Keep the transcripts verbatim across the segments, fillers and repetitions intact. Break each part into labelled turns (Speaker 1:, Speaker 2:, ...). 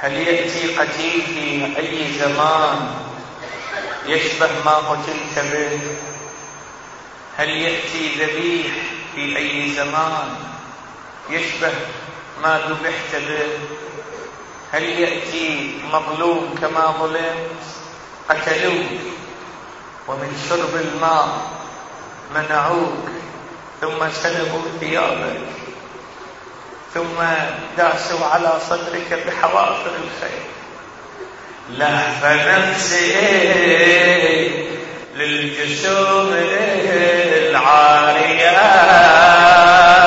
Speaker 1: هل يأتي قتيل في أي زمان يشبه ما قتلت به؟ هل يأتي ذبيح في أي زمان يشبه ما ذبحت به؟ هل يأتي مظلوم كما ظلمت؟ قتلوك ومن شرب الماء منعوك، ثم سلبوا ثيابك، ثم داسوا على صدرك بحوافر الخيل. لهف نفسي للجسوم العارية،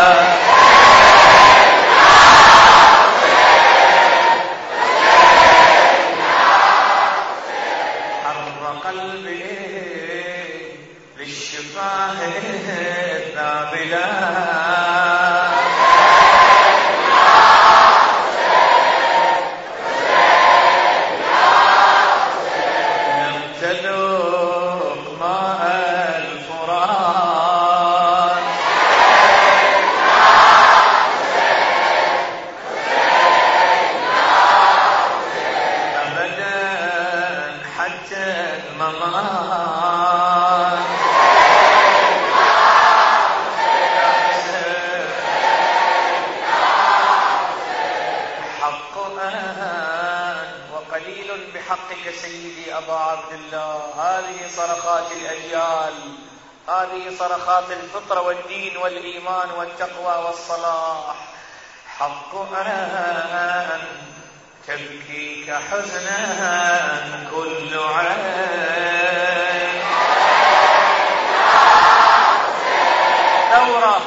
Speaker 1: حر قلبي للشفاه الذابلة، بحقك سيدي أبا عبد الله. هذه صرخات الأجيال، هذه صرخات الفطرة والدين والإيمان والتقوى والصلاح. حق أن تبكيك حزنا كل عين، ثورة.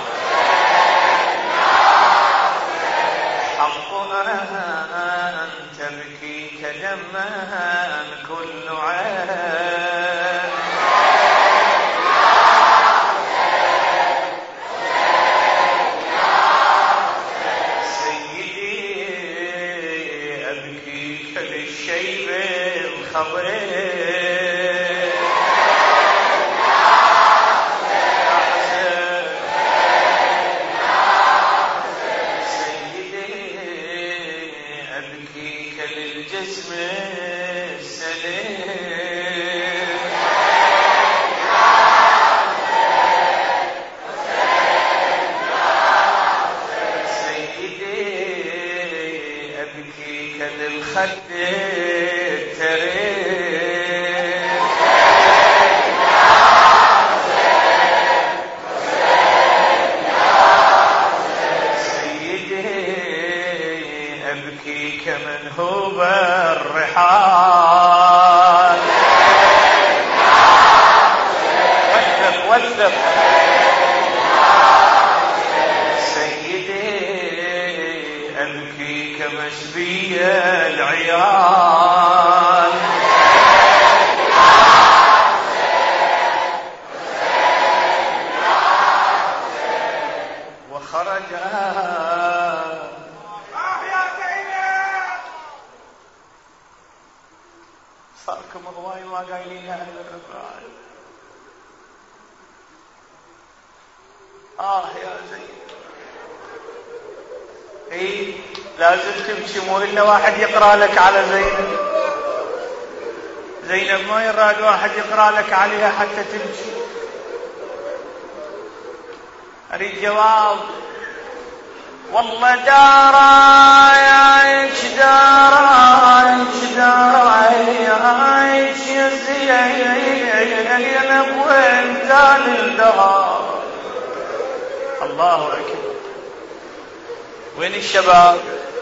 Speaker 1: حق أن تبكيك دما كل عين، سيدي أبكيك للشيب الخضر، للجسم السليم، سيدي أبكيك للخد التريم، أبكيك منهوب الرحال، وثق وثق سيدي أبكيك مشبي العيال، وخرج صاركم الضواي ما قايلين أهل الرفاع. آه يا زين، إيه لازم تمشي، مو إلا واحد يقرأ لك على زينب. زينب ما يراد واحد يقرأ لك عليها حتى تمشي. أريد جواب. والله دارايش دارايش دارايش يا زينب وين زال الدهر. الله أكبر. وين الشباب؟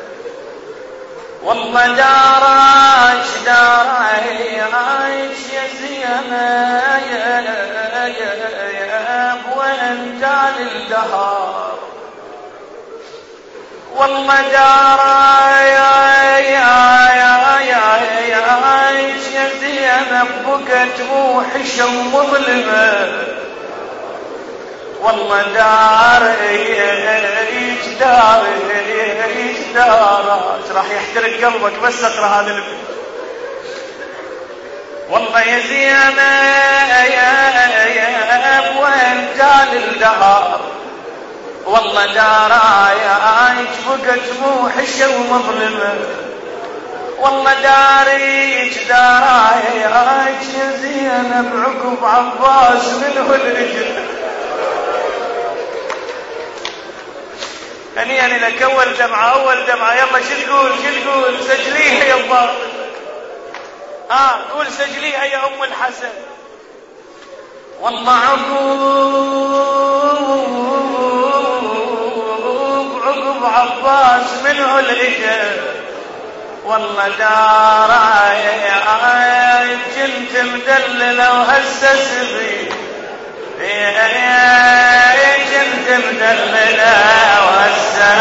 Speaker 1: والله دارايش دارايش يا زينب وين زال الدهر. والله دارا يا يا يا يا يا عايش يا زينب بقت موحشة ومظلمة. والله دار ايش دار ايش دار راح يحترق قلبك بس اقرا هذا البيت. والله يا زينب يا يا وين جال الدهر. والله دارايا عايش بقت موحشة ومظلمة. والله داريك دارايك يا زينب عقب عباس منه الرجل. هنيئا لك اول دمعه اول دمعه. يلا شو تقول شو تقول؟ سجليها يا الضابط. اه قول سجليها يا ام الحسن. والله عقب عقب عباس منه الرجل. والله داراي كنت مدلله وهسه سبي كنت مدلله وهسه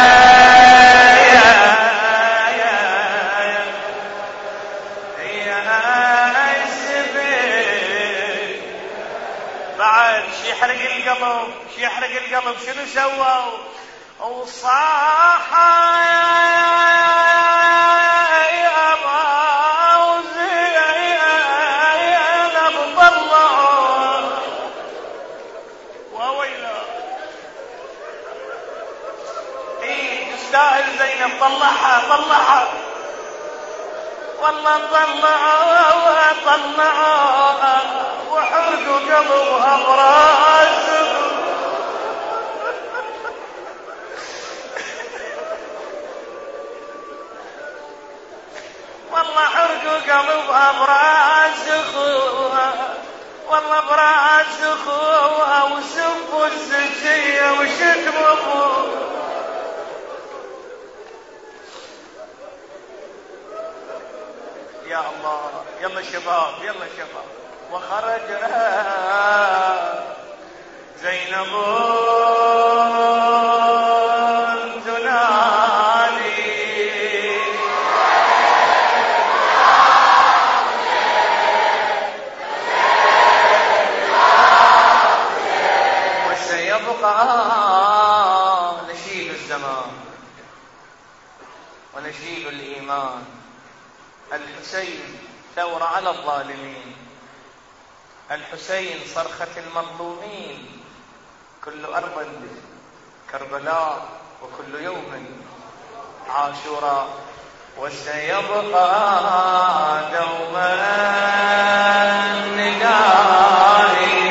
Speaker 1: سبي. بعد شي يحرق القلب شي يحرق القلب. شنو سووا؟ وصاح تستاهل زينب. طلعها طلعها والله طلعها طلعها وحرقوا قلبها براسه. والله حرقوا قلبها براس اخوها. والله براس اخوها وسبوا الزكيه وشتموا اخوها. يا الله. يلا شباب يلا شباب. وخرجنا زينب تنادي وسيبقى نشيد الزمان ونشيد الإيمان. الحسين ثورة على الظالمين. الحسين صرخة المظلومين. كل أرض كربلاء وكل يوم عاشوراء. وسيبقى دوما ندائي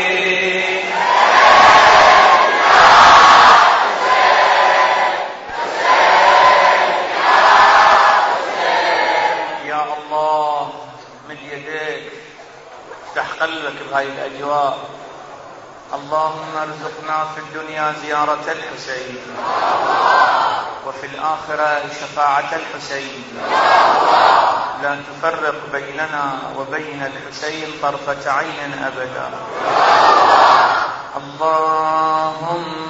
Speaker 1: قلبك بهاي الأجواء. اللهم ارزقنا في الدنيا زيارة الحسين وفي الآخرة شفاعة الحسين. لا تفرق بيننا وبين الحسين طرفة عين أبدا. اللهم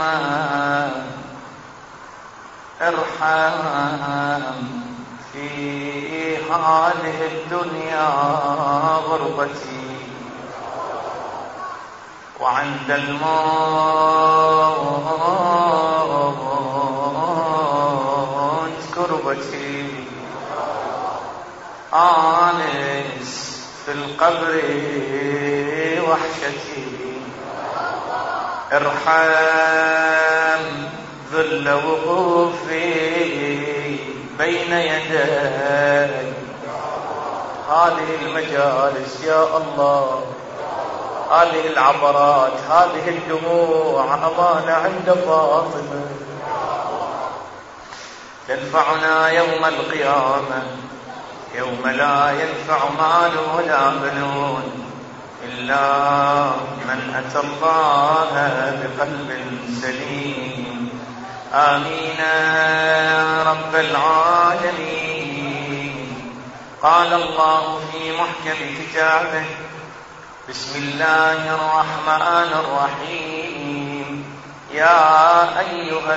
Speaker 1: ارحم في هذه الدنيا غربتي وعند الموت كربتي. آنس في القبر وحشتي. ارحم ذل وقوفي بين يدي هذه المجالس يا الله. هذه العبرات هذه الدموع أمانة عند فاطمة تنفعنا يوم القيامة يوم لا ينفع مال ولا بنون إلا من أتى الله بقلب سليم. آمين يا رب العالمين. قال الله في محكم كتابه: بسم الله الرحمن الرحيم. يا أيها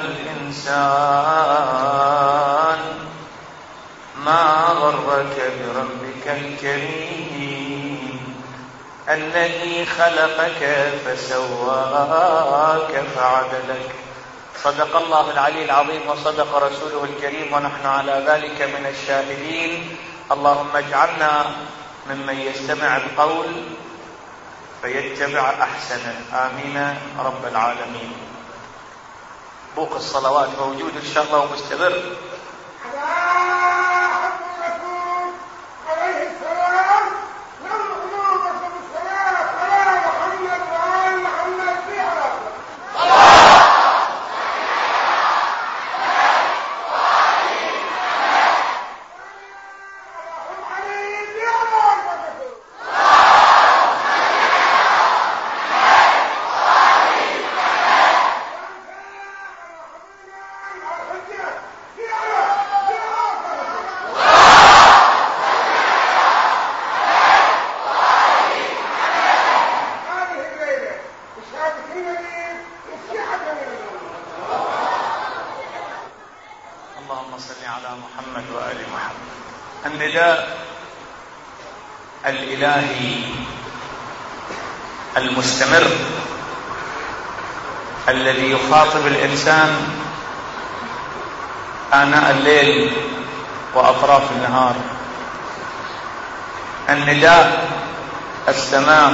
Speaker 1: الإنسان ما غرك بربك الكريم الذي خلقك فسواك فعدلك. صدق الله العلي العظيم وصدق رسوله الكريم ونحن على ذلك من الشاهدين. اللهم اجعلنا ممن يستمع القول فيتبع أحسنه. آمين رب العالمين. بوق الصلوات موجود إن شاء الله ومستمر. النداء الإلهي المستمر الذي يخاطب الإنسان آناء الليل وأطراف النهار، النداء السماء،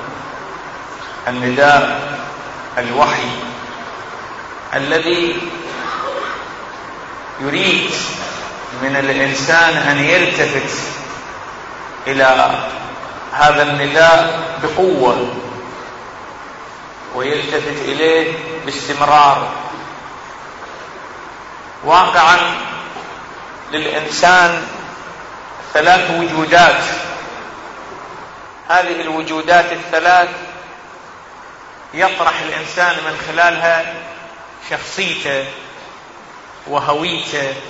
Speaker 1: النداء الوحي الذي يريد من الإنسان أن يلتفت إلى هذا النداء بقوة ويلتفت إليه باستمرار. واقعا للإنسان ثلاث وجودات، هذه الوجودات الثلاث يطرح الإنسان من خلالها شخصيته وهويته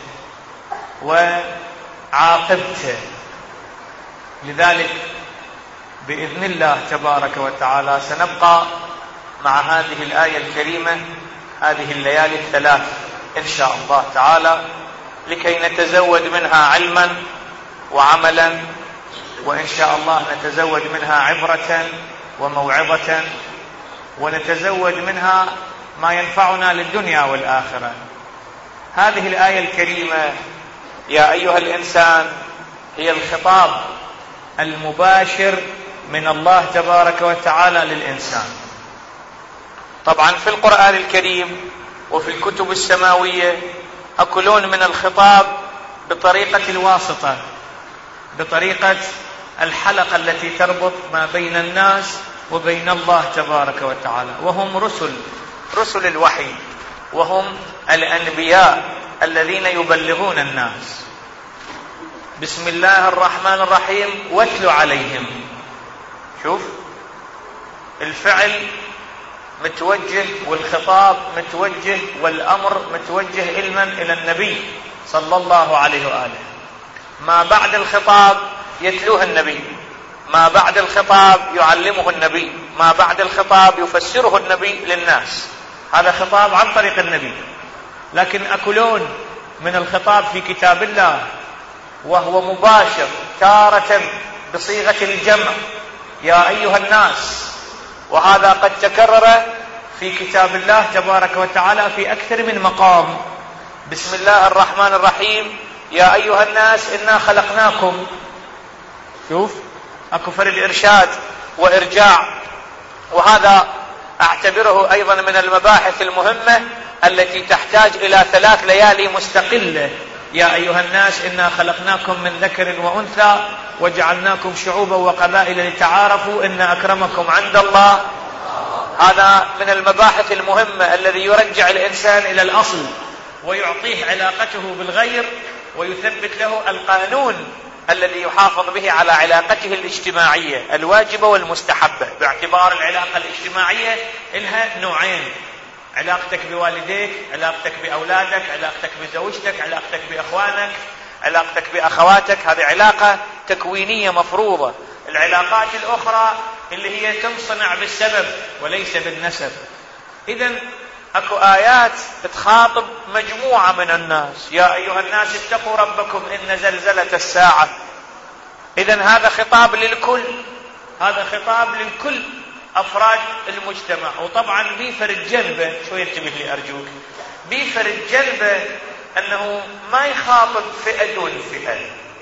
Speaker 1: وعاقبته. لذلك بإذن الله تبارك وتعالى سنبقى مع هذه الآية الكريمة هذه الليالي الثلاث إن شاء الله تعالى، لكي نتزود منها علما وعملا، وإن شاء الله نتزود منها عبرة وموعظة، ونتزود منها ما ينفعنا للدنيا والآخرة. هذه الآية الكريمة يا أيها الإنسان هي الخطاب المباشر من الله تبارك وتعالى للإنسان. طبعا في القرآن الكريم وفي الكتب السماوية أكلون من الخطاب بطريقة الواسطة، بطريقة الحلقة التي تربط ما بين الناس وبين الله تبارك وتعالى، وهم رسل رسل الوحي، وهم الأنبياء الذين يبلغون الناس. بسم الله الرحمن الرحيم واتل عليهم. شوف الفعل متوجه والخطاب متوجه والأمر متوجه علما إلى النبي صلى الله عليه وآله. ما بعد الخطاب يتلوه النبي، ما بعد الخطاب يعلمه النبي، ما بعد الخطاب يفسره النبي للناس. هذا خطاب عن طريق النبي. لكن أكلون من الخطاب في كتاب الله وهو مباشر، تارة بصيغة الجمع يا أيها الناس، وهذا قد تكرر في كتاب الله تبارك وتعالى في أكثر من مقام. بسم الله الرحمن الرحيم يا أيها الناس إنا خلقناكم. شوف أكو فرد إرشاد وإرجاع، وهذا أعتبره أيضا من المباحث المهمة التي تحتاج إلى ثلاث ليالي مستقلة. يا أيها الناس إنا خلقناكم من ذكر وأنثى وجعلناكم شعوبا وقبائل لتعارفوا إن أكرمكم عند الله. هذا من المباحث المهمة الذي يرجع الإنسان إلى الأصل ويعطيه علاقته بالغير ويثبت له القانون الذي يحافظ به على علاقته الاجتماعية الواجبة والمستحبة، باعتبار العلاقة الاجتماعية لها نوعين: علاقتك بوالديك، علاقتك بأولادك، علاقتك بزوجتك، علاقتك بأخوانك، علاقتك بأخواتك. هذه علاقة تكوينية مفروضة. العلاقات الأخرى اللي هي تنصنع بالسبب وليس بالنسب. إذن أكو آيات تخاطب مجموعة من الناس: يا أيها الناس اتقوا ربكم إن زلزلة الساعة. إذن هذا خطاب للكل، هذا خطاب للكل أفراد المجتمع. وطبعا بيفر الجنبة، شوي انتبه لي أرجوك، بيفر الجنبة أنه ما يخاطب فئة دون فئة.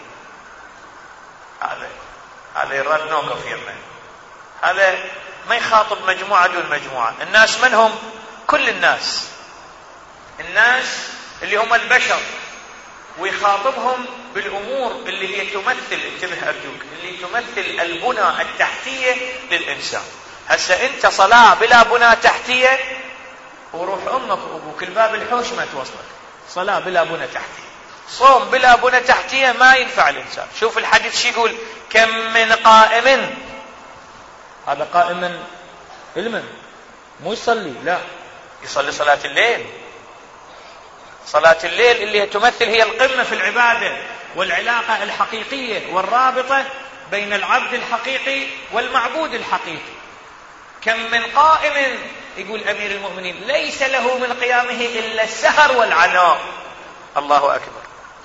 Speaker 1: هذا هذا يراد نوقف يمه. هذا ما يخاطب مجموعة دون مجموعة. الناس من هم؟ كل الناس، الناس اللي هم البشر، ويخاطبهم بالأمور اللي هي تمثل، انتبه أرجوك، اللي تمثل البنى التحتية للإنسان. هسه أنت صلاة بلا بنى تحتية وروح أمك وأبوك الباب الحوش ما توصلك. صلاة بلا بنى تحتية، صوم بلا بنى تحتية ما ينفع الإنسان. شوف الحديث شو يقول: كم من قائم، هذا قائما علما مو يصلي، لا يصلي صلاة الليل. صلاة الليل اللي تمثل هي القمة في العبادة والعلاقة الحقيقية والرابطة بين العبد الحقيقي والمعبود الحقيقي. كم من قائم، يقول أمير المؤمنين، ليس له من قيامه إلا السهر والعناء. الله أكبر.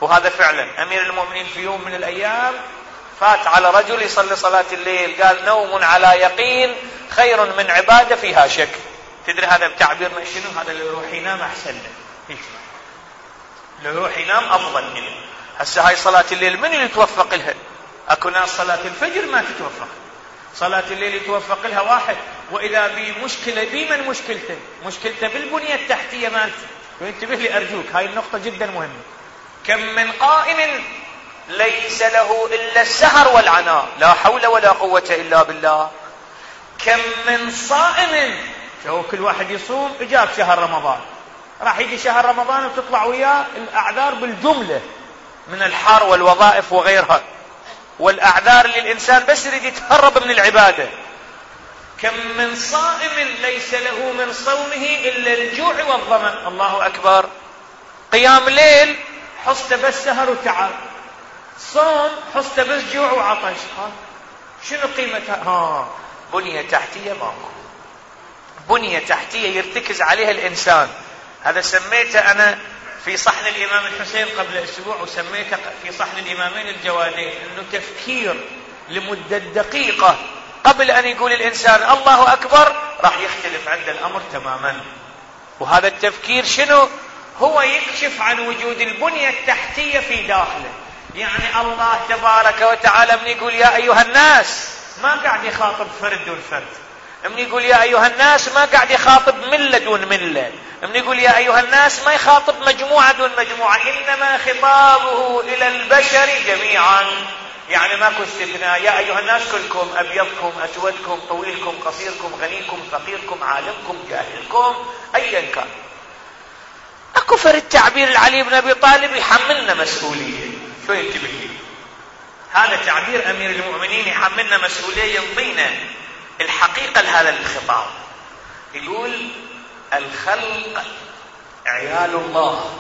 Speaker 1: وهذا فعلا أمير المؤمنين في يوم من الأيام فات على رجل يصلي صلاة الليل، قال نوم على يقين خير من عبادة فيها شك. تدري هذا بتعبيرنا شنو؟ هذا اللي يروح ينام أحسن له، اللي يروح ينام أفضل منه. هسه هاي صلاة الليل من اللي توفق لها؟ أكو ناس صلاة الفجر ما تتوفق، صلاة الليل يتوفق لها واحد، وإذا بمشكلة بمن مشكلته؟ مشكلته بالبنية التحتية مالته. وانتبه لي أرجوك، هاي النقطة جدا مهمة. كم من قائم ليس له إلا السهر والعناء، لا حول ولا قوة إلا بالله. كم من صائم، شو كل واحد يصوم إجاب شهر رمضان، راح يجي شهر رمضان وتطلع وياه الأعذار بالجملة من الحر والوظائف وغيرها، والأعذار اللي الإنسان بس يريد يتهرب من العبادة. كم من صائم ليس له من صومه إلا الجوع والظمأ. الله أكبر. قيام ليل حصته بس سهر وتعب، صوم حصته بس جوع وعطش. ها شنو قيمتها؟ ها بنية تحتية ماكو، بنية تحتية يرتكز عليها الإنسان. هذا سميته أنا في صحن الإمام الحسين قبل أسبوع، وسميته في صحن الإمامين الجوادين، أنه تفكير لمدة دقيقة قبل أن يقول الإنسان الله أكبر راح يختلف عند الأمر تماما. وهذا التفكير شنو؟ هو يكشف عن وجود البنية التحتية في داخله. يعني الله تبارك وتعالى من يقول يا أيها الناس ما قاعد يخاطب فرد دون فرد، من يقول يا أيها الناس ما قاعد يخاطب ملة دون ملة، من يقول يا أيها الناس ما يخاطب مجموعة دون مجموعة، إنما خطابه إلى البشر جميعا. يعني ماكو استثناء. يا أيها الناس كلكم، أبيضكم أسودكم طويلكم قصيركم غنيكم فقيركم عالمكم جاهلكم أيا كان. أكو فرد تعبير العلي بن أبي طالب يحملنا مسؤولية. شو ينتبه لي؟ هذا تعبير أمير المؤمنين يحملنا مسؤولية، ينطينا الحقيقة لهذا الخطاب. يقول الخلق عيال الله.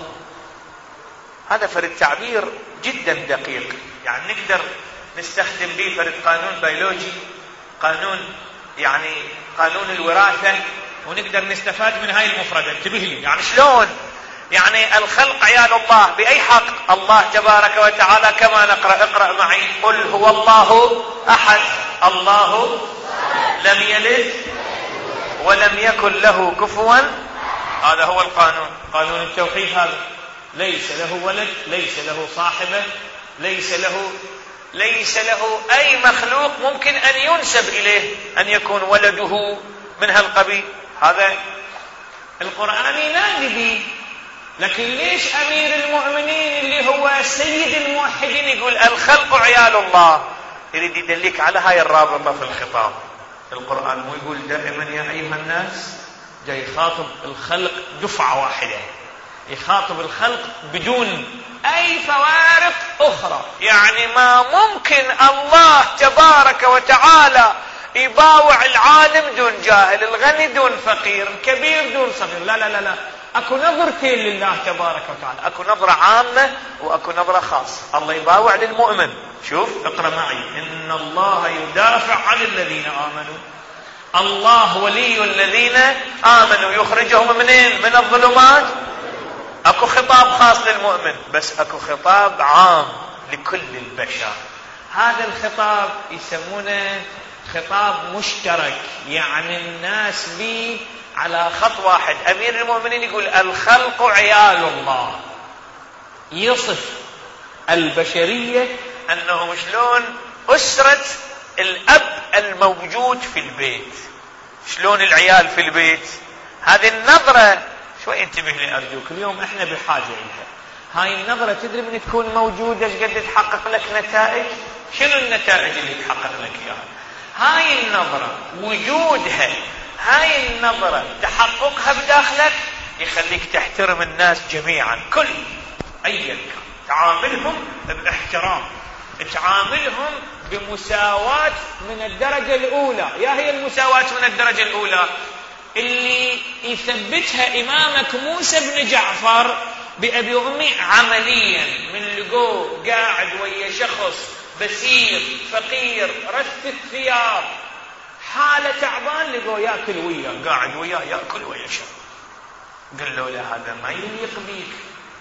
Speaker 1: هذا فرد تعبير جدا دقيق، يعني نقدر نستخدم به فرد قانون بيولوجي، قانون يعني قانون الوراثة، ونقدر نستفاد من هاي المفردة. انتبه لي، يعني شلون؟ يعني الخلق عيال الله بأي حق؟ الله تبارك وتعالى كما نقرأ، اقرأ معي، قل هو الله أحد الله لم يلد ولم يكن له كفوا. هذا هو القانون، قانون التوحيد. هذا ليس له ولد، ليس له صاحبة، ليس له ليس له أي مخلوق ممكن أن ينسب إليه أن يكون ولده من هالقبيل. هذا القرآن ينادي به. لكن ليش أمير المؤمنين اللي هو سيد الموحدين يقول الخلق عيال الله؟ يريد يدلك على هاي الرابطة في الخطاب. القرآن مو يقول دائما يا أيها الناس، جاي يخاطب الخلق دفعة واحدة، يخاطب الخلق بدون أي فوارق أخرى. يعني ما ممكن الله تبارك وتعالى يباوع العالم دون جاهل، الغني دون فقير، الكبير دون صغير. لا لا لا لا، أكو نظرتين لله تبارك وتعالى، أكو نظرة عامة وأكو نظرة خاصة. الله يباوع للمؤمن. شوف اقرأ معي، إن الله يدافع عن الذين آمنوا. الله ولي الذين آمنوا يخرجهم منين؟ من الظلمات. أكو خطاب خاص للمؤمن، بس أكو خطاب عام لكل البشر. هذا الخطاب يسمونه خطاب مشترك، يعني الناس بيه على خط واحد. أمير المؤمنين يقول الخلق عيال الله، يصف البشرية أنه شلون أسرة الأب الموجود في البيت، شلون العيال في البيت. هذه النظرة شوي انتبه لي أرجوك، اليوم احنا بحاجة إليها. هاي النظرة تدري من تكون موجودة ايش قد تحقق لك نتائج؟ شنو النتائج اللي تحقق لك اياها؟ هاي النظرة وجودها، هاي النظرة تحققها بداخلك يخليك تحترم الناس جميعا، كل أيا كان، تعاملهم باحترام، تعاملهم بمساواة من الدرجة الأولى. يا هي المساواة من الدرجة الأولى اللي يثبتها إمامك موسى بن جعفر بأبي أمي عمليا، من لقوه قاعد ويا شخص بسير فقير رث الثياب حالة تعبان، لقوه يأكل وياه، قاعد وياه يأكل ويا شرب. قل له لا، هذا ما يليق بيك،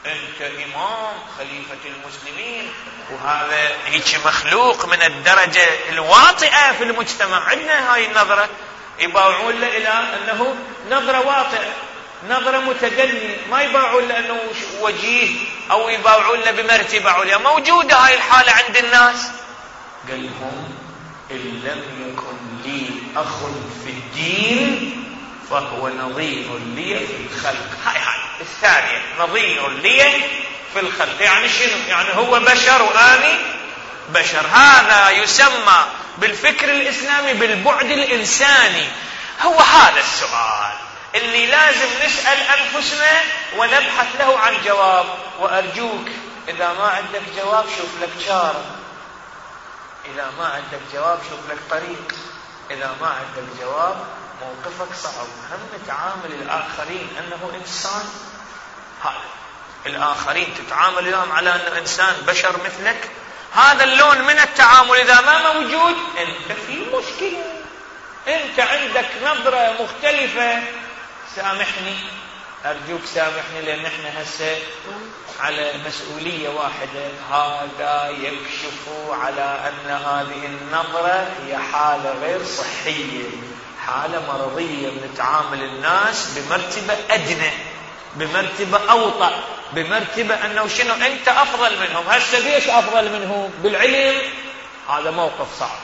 Speaker 1: أنت إمام خليفة المسلمين، وهذا هيك مخلوق من الدرجة الواطئة في المجتمع. عندنا هاي النظرة يباوعون له إلى أنه نظرة واطئة، نظرة متدنية، ما يباوعون له أنه وجيه أو يباوعون له بمرتبة عليا. موجودة هاي الحالة عند الناس. قال لهم إن لم يكن لي أخ في الدين فهو نظير لي في الخلق. هاي هاي الثانية، نظير لي في الخلق. يعني شنو؟ يعني هو بشر وأنا بشر. هذا يسمى بالفكر الإسلامي بالبعد الإنساني. هو هذا السؤال اللي لازم نسأل أنفسنا ونبحث له عن جواب. وأرجوك إذا ما عندك جواب شوف لك شارع، إذا ما عندك جواب شوف لك طريق. إذا ما عندك جواب موقفك صعب. هم تعامل الآخرين أنه إنسان، هذا الآخرين تتعامل لهم على أنه إنسان بشر مثلك. هذا اللون من التعامل إذا ما موجود أنت في مشكلة، أنت عندك نظرة مختلفة. سامحني، أرجوك سامحني، لأن احنا هسه على مسؤولية واحدة. هذا يكشف على أن هذه النظرة هي حالة غير صحية، حالة مرضية. بنتعامل الناس بمرتبة أدنى، بمرتبة أوطى، بمرتبة أنه شنو أنت أفضل منهم. هسه ليش أفضل منهم؟ بالعلم هذا موقف صعب،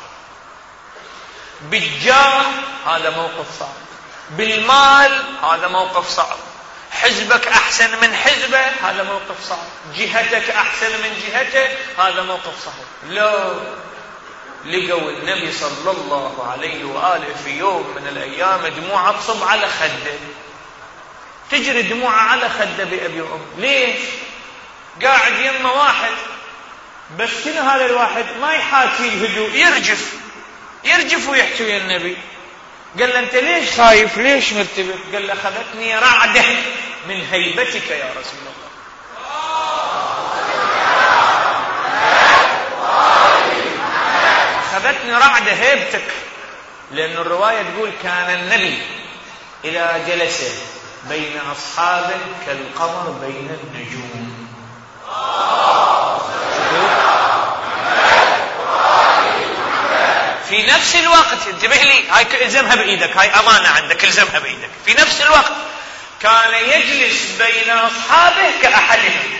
Speaker 1: بالجاه هذا موقف صعب، بالمال هذا موقف صعب، حزبك أحسن من حزبه هذا موقف صعب، جهتك أحسن من جهته هذا موقف صعب. لو لقوا النبي صلى الله عليه وآله في يوم من الأيام دموعه تصب على خده، تجري دموعه على خده بأبي وأم. ليش؟ قاعد يمه واحد، بس شنو هذا الواحد؟ ما يحاكي الهدوء، يرجف يرجف ويحكي ويا النبي. قال له أنت ليش خايف؟ ليش مرتبك؟ قال له أخذتني رعدة من هيبتك يا رسول الله. أخذتني رعدة هيبتك. لأن الرواية تقول كان النبي إذا جلس بين أصحابه كالقمر بين النجوم. في نفس الوقت انتبه لي، هاي الزمها بإيدك، هاي أمانة عندك الزمها بإيدك. في نفس الوقت كان يجلس بين أصحابه كأحدهم.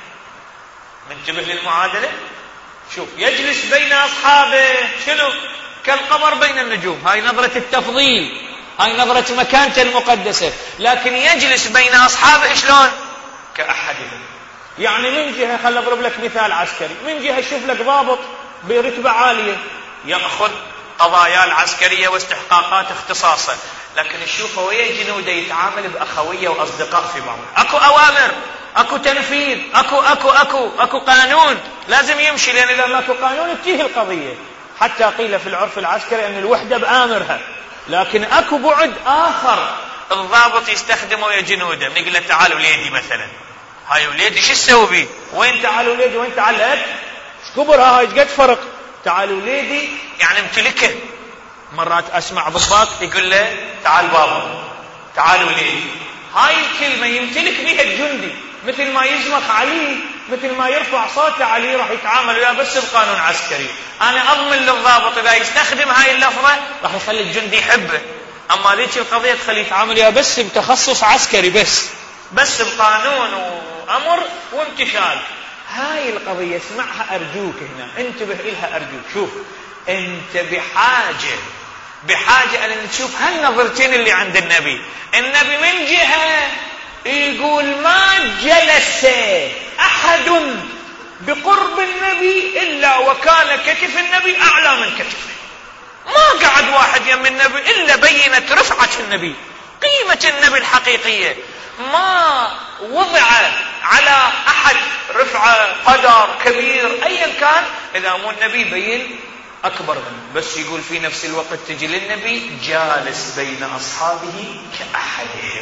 Speaker 1: منتبه للمعادلة؟ شوف، يجلس بين أصحابه شنو؟ كالقمر بين النجوم. هاي نظرة التفضيل، هاي نظرة مكانته المقدسة. لكن يجلس بين أصحابه شلون؟ كأحدهم. يعني من جهة، خل أضرب لك مثال عسكري، من جهة شوف لك ضابط برتبة عالية يأخذ قضايا العسكرية واستحقاقات اختصاصه، لكن نشوفه ويا جنوده يتعامل بأخوية وأصدقاء في بعض. أكو أوامر، أكو تنفيذ، أكو أكو أكو أكو قانون لازم يمشي، لأن إذا ما أكو قانون تنتهي القضية. حتى قيل في العرف العسكري أن الوحدة بآمرها. لكن أكو بعد آخر الضابط يستخدمه ويا جنوده. نقول له تعال وليدي مثلا، هاي وليدي شو تسوي بيه؟ وين تعال وليدي؟ وين تعلقت؟ ايش كبرها هاي؟ قد فرق. تعال وليدي يعني امتلكه. مرات اسمع ضباط يقول له تعال بابا، تعال وليدي. هاي الكلمة يمتلك بها الجندي، مثل ما يزمخ عليه، مثل ما يرفع صوته عليه راح يتعامل وياه بس بقانون عسكري. انا اضمن للضابط اذا يستخدم هاي اللفظة راح يخلي الجندي يحبه. اما ذيك القضية تخليه يتعامل وياه بس بتخصص عسكري، بس بس بقانون وامر وامتثال. هاي القضية اسمعها أرجوك هنا، انتبه إلها أرجوك. شوف، أنت بحاجة بحاجة أن تشوف هالنظرتين اللي عند النبي. النبي من جهة يقول ما جلس أحد بقرب النبي إلا وكان كتف النبي أعلى من كتفه. ما قعد واحد يم النبي إلا بينت رفعة النبي، قيمة النبي الحقيقية. ما وضع على أحد رفعة قدر كبير أيا كان إذا مو النبي بين أكبر منه. بس يقول في نفس الوقت تجي للنبي جالس بين أصحابه كأحدهم.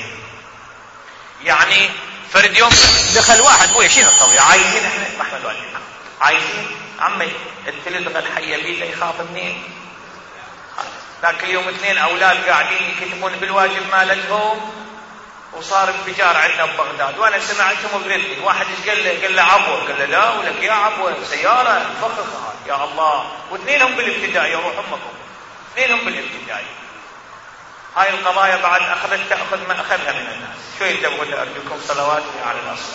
Speaker 1: يعني فرد يوم دخل واحد بويا شنو الطبيعة؟ عايزين احنا محمد والدين عايزين عمي التلد الحية بيته يخاف منين؟ ذاك اليوم اثنين أولاد قاعدين يكتبون بالواجب مالتهم، وصار انفجار عندنا ببغداد، وانا سمعتهم بردني. واحد ايش قال له؟ قال له عبوه. قال له لا، ولك يا عبوه سياره فخخها يا الله. واثنينهم بالابتدائي، يروح امكم اثنينهم بالابتدائي. هاي القضايا بعد اخذت تاخذ ما اخذها من الناس. شو ينتبهوا ارجوكم صلوات على الاصل.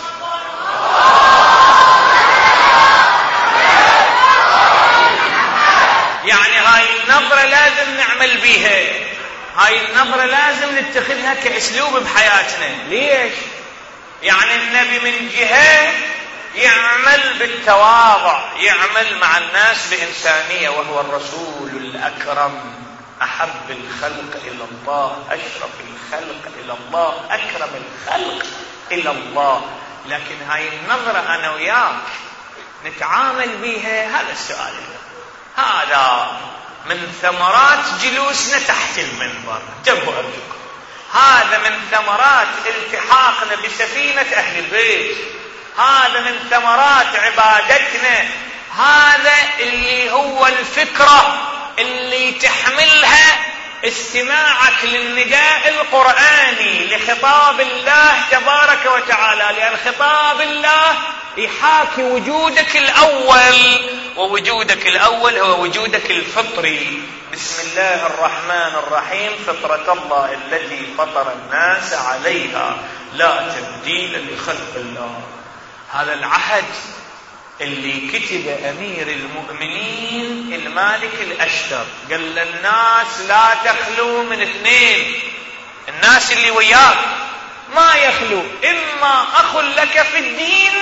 Speaker 1: يعني هاي النظره لازم نعمل بيها، هاي النظرة لازم نتخذها كأسلوب بحياتنا. ليش؟ يعني النبي من جهة يعمل بالتواضع، يعمل مع الناس بإنسانية، وهو الرسول الأكرم، أحب الخلق إلى الله، أشرف الخلق إلى الله، أكرم الخلق إلى الله. لكن هاي النظرة أنا وياك نتعامل بها، هذا السؤال. هذا من ثمرات جلوسنا تحت المنبر. انتبهوا أرجوكم، هذا من ثمرات التحاقنا بسفينة أهل البيت، هذا من ثمرات عبادتنا، هذا اللي هو الفكرة اللي تحملها استماعك للنداء القرآني لخطاب الله تبارك وتعالى. لأن خطاب الله يحاكي وجودك الأول، ووجودك الأول هو وجودك الفطري. بسم الله الرحمن الرحيم، فطرة الله التي فطر الناس عليها لا تبديل لخلق الله. هذا العهد اللي كتب أمير المؤمنين المالك الأشتر، قال للناس لا تخلو من اثنين، الناس اللي وياك ما يخلو، إما أخ لك في الدين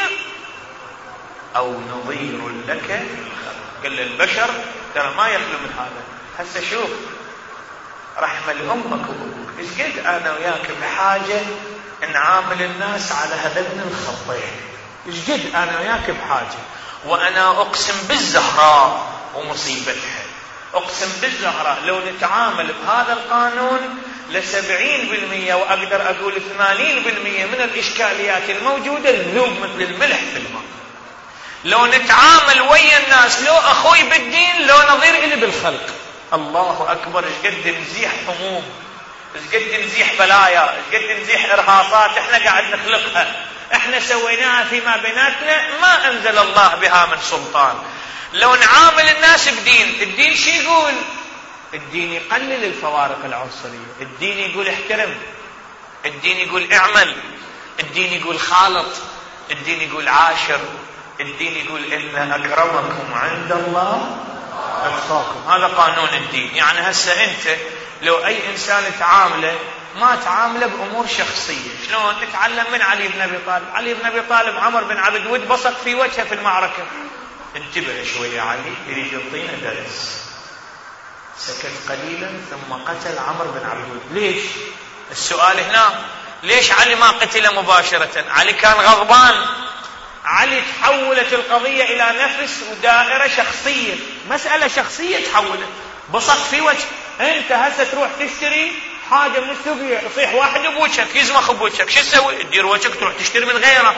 Speaker 1: أو نظير لك في الخلق. قال للبشر ترى ما يخلو من هذا. هسه شوف رحمة لأمك وأبوك، إيش قد أنا وياك بحاجة نعامل الناس على هذين الخطين، إيش قد أنا وياك بحاجة. وأنا أقسم بالزهراء ومصيبتها، أقسم بالزهراء لو نتعامل بهذا القانون لسبعين بالمية وأقدر أقول ثمانين بالمية من الإشكاليات الموجودة ذوب مثل الملح في الماء. لو نتعامل ويا الناس لو أخوي بالدين لو نظير إلي بالخلق. الله أكبر، إيش قد نزيح هموم، إيش قد نزيح بلايا، إيش قد نزيح إرهاصات إحنا قاعد نخلقها، إحنا سويناها فيما بيناتنا ما أنزل الله بها من سلطان. لو نعامل الناس بدين، الدين شي يقول؟ الدين يقلل الفوارق العنصرية، الدين يقول احترم، الدين يقول اعمل، الدين يقول خالط، الدين يقول عاشر، الدين يقول إن أكرمكم عند الله أتقاكم. هذا قانون الدين. يعني هسه أنت لو أي إنسان تعامله ما تعامله بأمور شخصية. شلون نتعلم من علي بن أبي طالب؟ علي بن أبي طالب عمر بن عبد ود بصق في وجهه في المعركة، انتبه شوية علي يريد يعطينا درس. سكت قليلا ثم قتل عمر بن عبد ود. ليش؟ السؤال هنا، ليش علي ما قتل مباشرة؟ علي كان غضبان، علي تحولت القضية إلى نفس ودائرة شخصية، مسألة شخصية تحولت، بصق في وجه. أنت هسه تروح تشتري حاجة من السوق يصيح واحد بوجهك يزمخ بوجهك، شو تسوي؟ تدير وجهك تروح تشتري من غيره.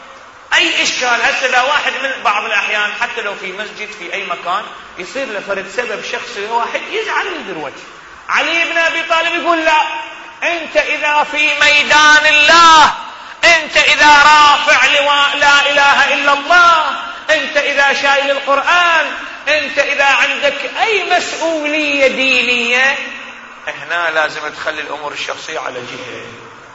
Speaker 1: أي إشكال؟ هسه لا واحد من بعض الأحيان حتى لو في مسجد في أي مكان يصير لفرد سبب شخصي واحد يزعل يدير وجه. علي بن أبي طالب يقول لا، أنت إذا في ميدان الله، أنت إذا رافع لواء لا إله إلا الله، أنت إذا شايل القرآن، أنت إذا عندك أي مسؤولية دينية، هنا لازم تخلي الأمور الشخصية على جهة،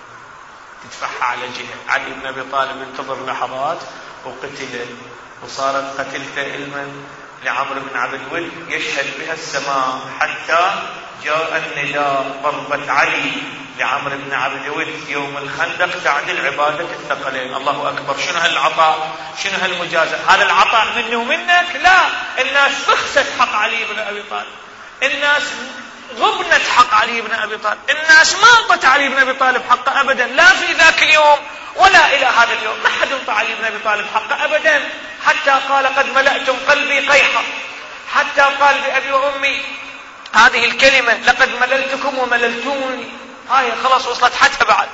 Speaker 1: تدفعها على جهة. علي بن أبي طالب انتظر لحظات وقتل، وصارت قتلته علما لعمرو بن عبد ود يشهد بها السماء، حتى جاء النداء ضربة علي لعمرو بن عبد ود يوم الخندق تعدل عبادة الثقلين. الله أكبر، شنو هالعطاء، شنو هالمجازة؟ هذا العطاء مني ومنك؟ لا، الناس فخست حق علي بن أبي طالب، الناس غبنت حق علي بن أبي طالب، الناس ما انطت علي بن أبي طالب حقه أبدا، لا في ذاك اليوم ولا إلى هذا اليوم، ما حد انطى علي بن أبي طالب حقه أبدا، حتى قال قد ملأتم قلبي قيحا، حتى قال بأبي وأمي هذه الكلمة لقد مللتكم ومللتوني. هاي خلاص وصلت حتى بعد.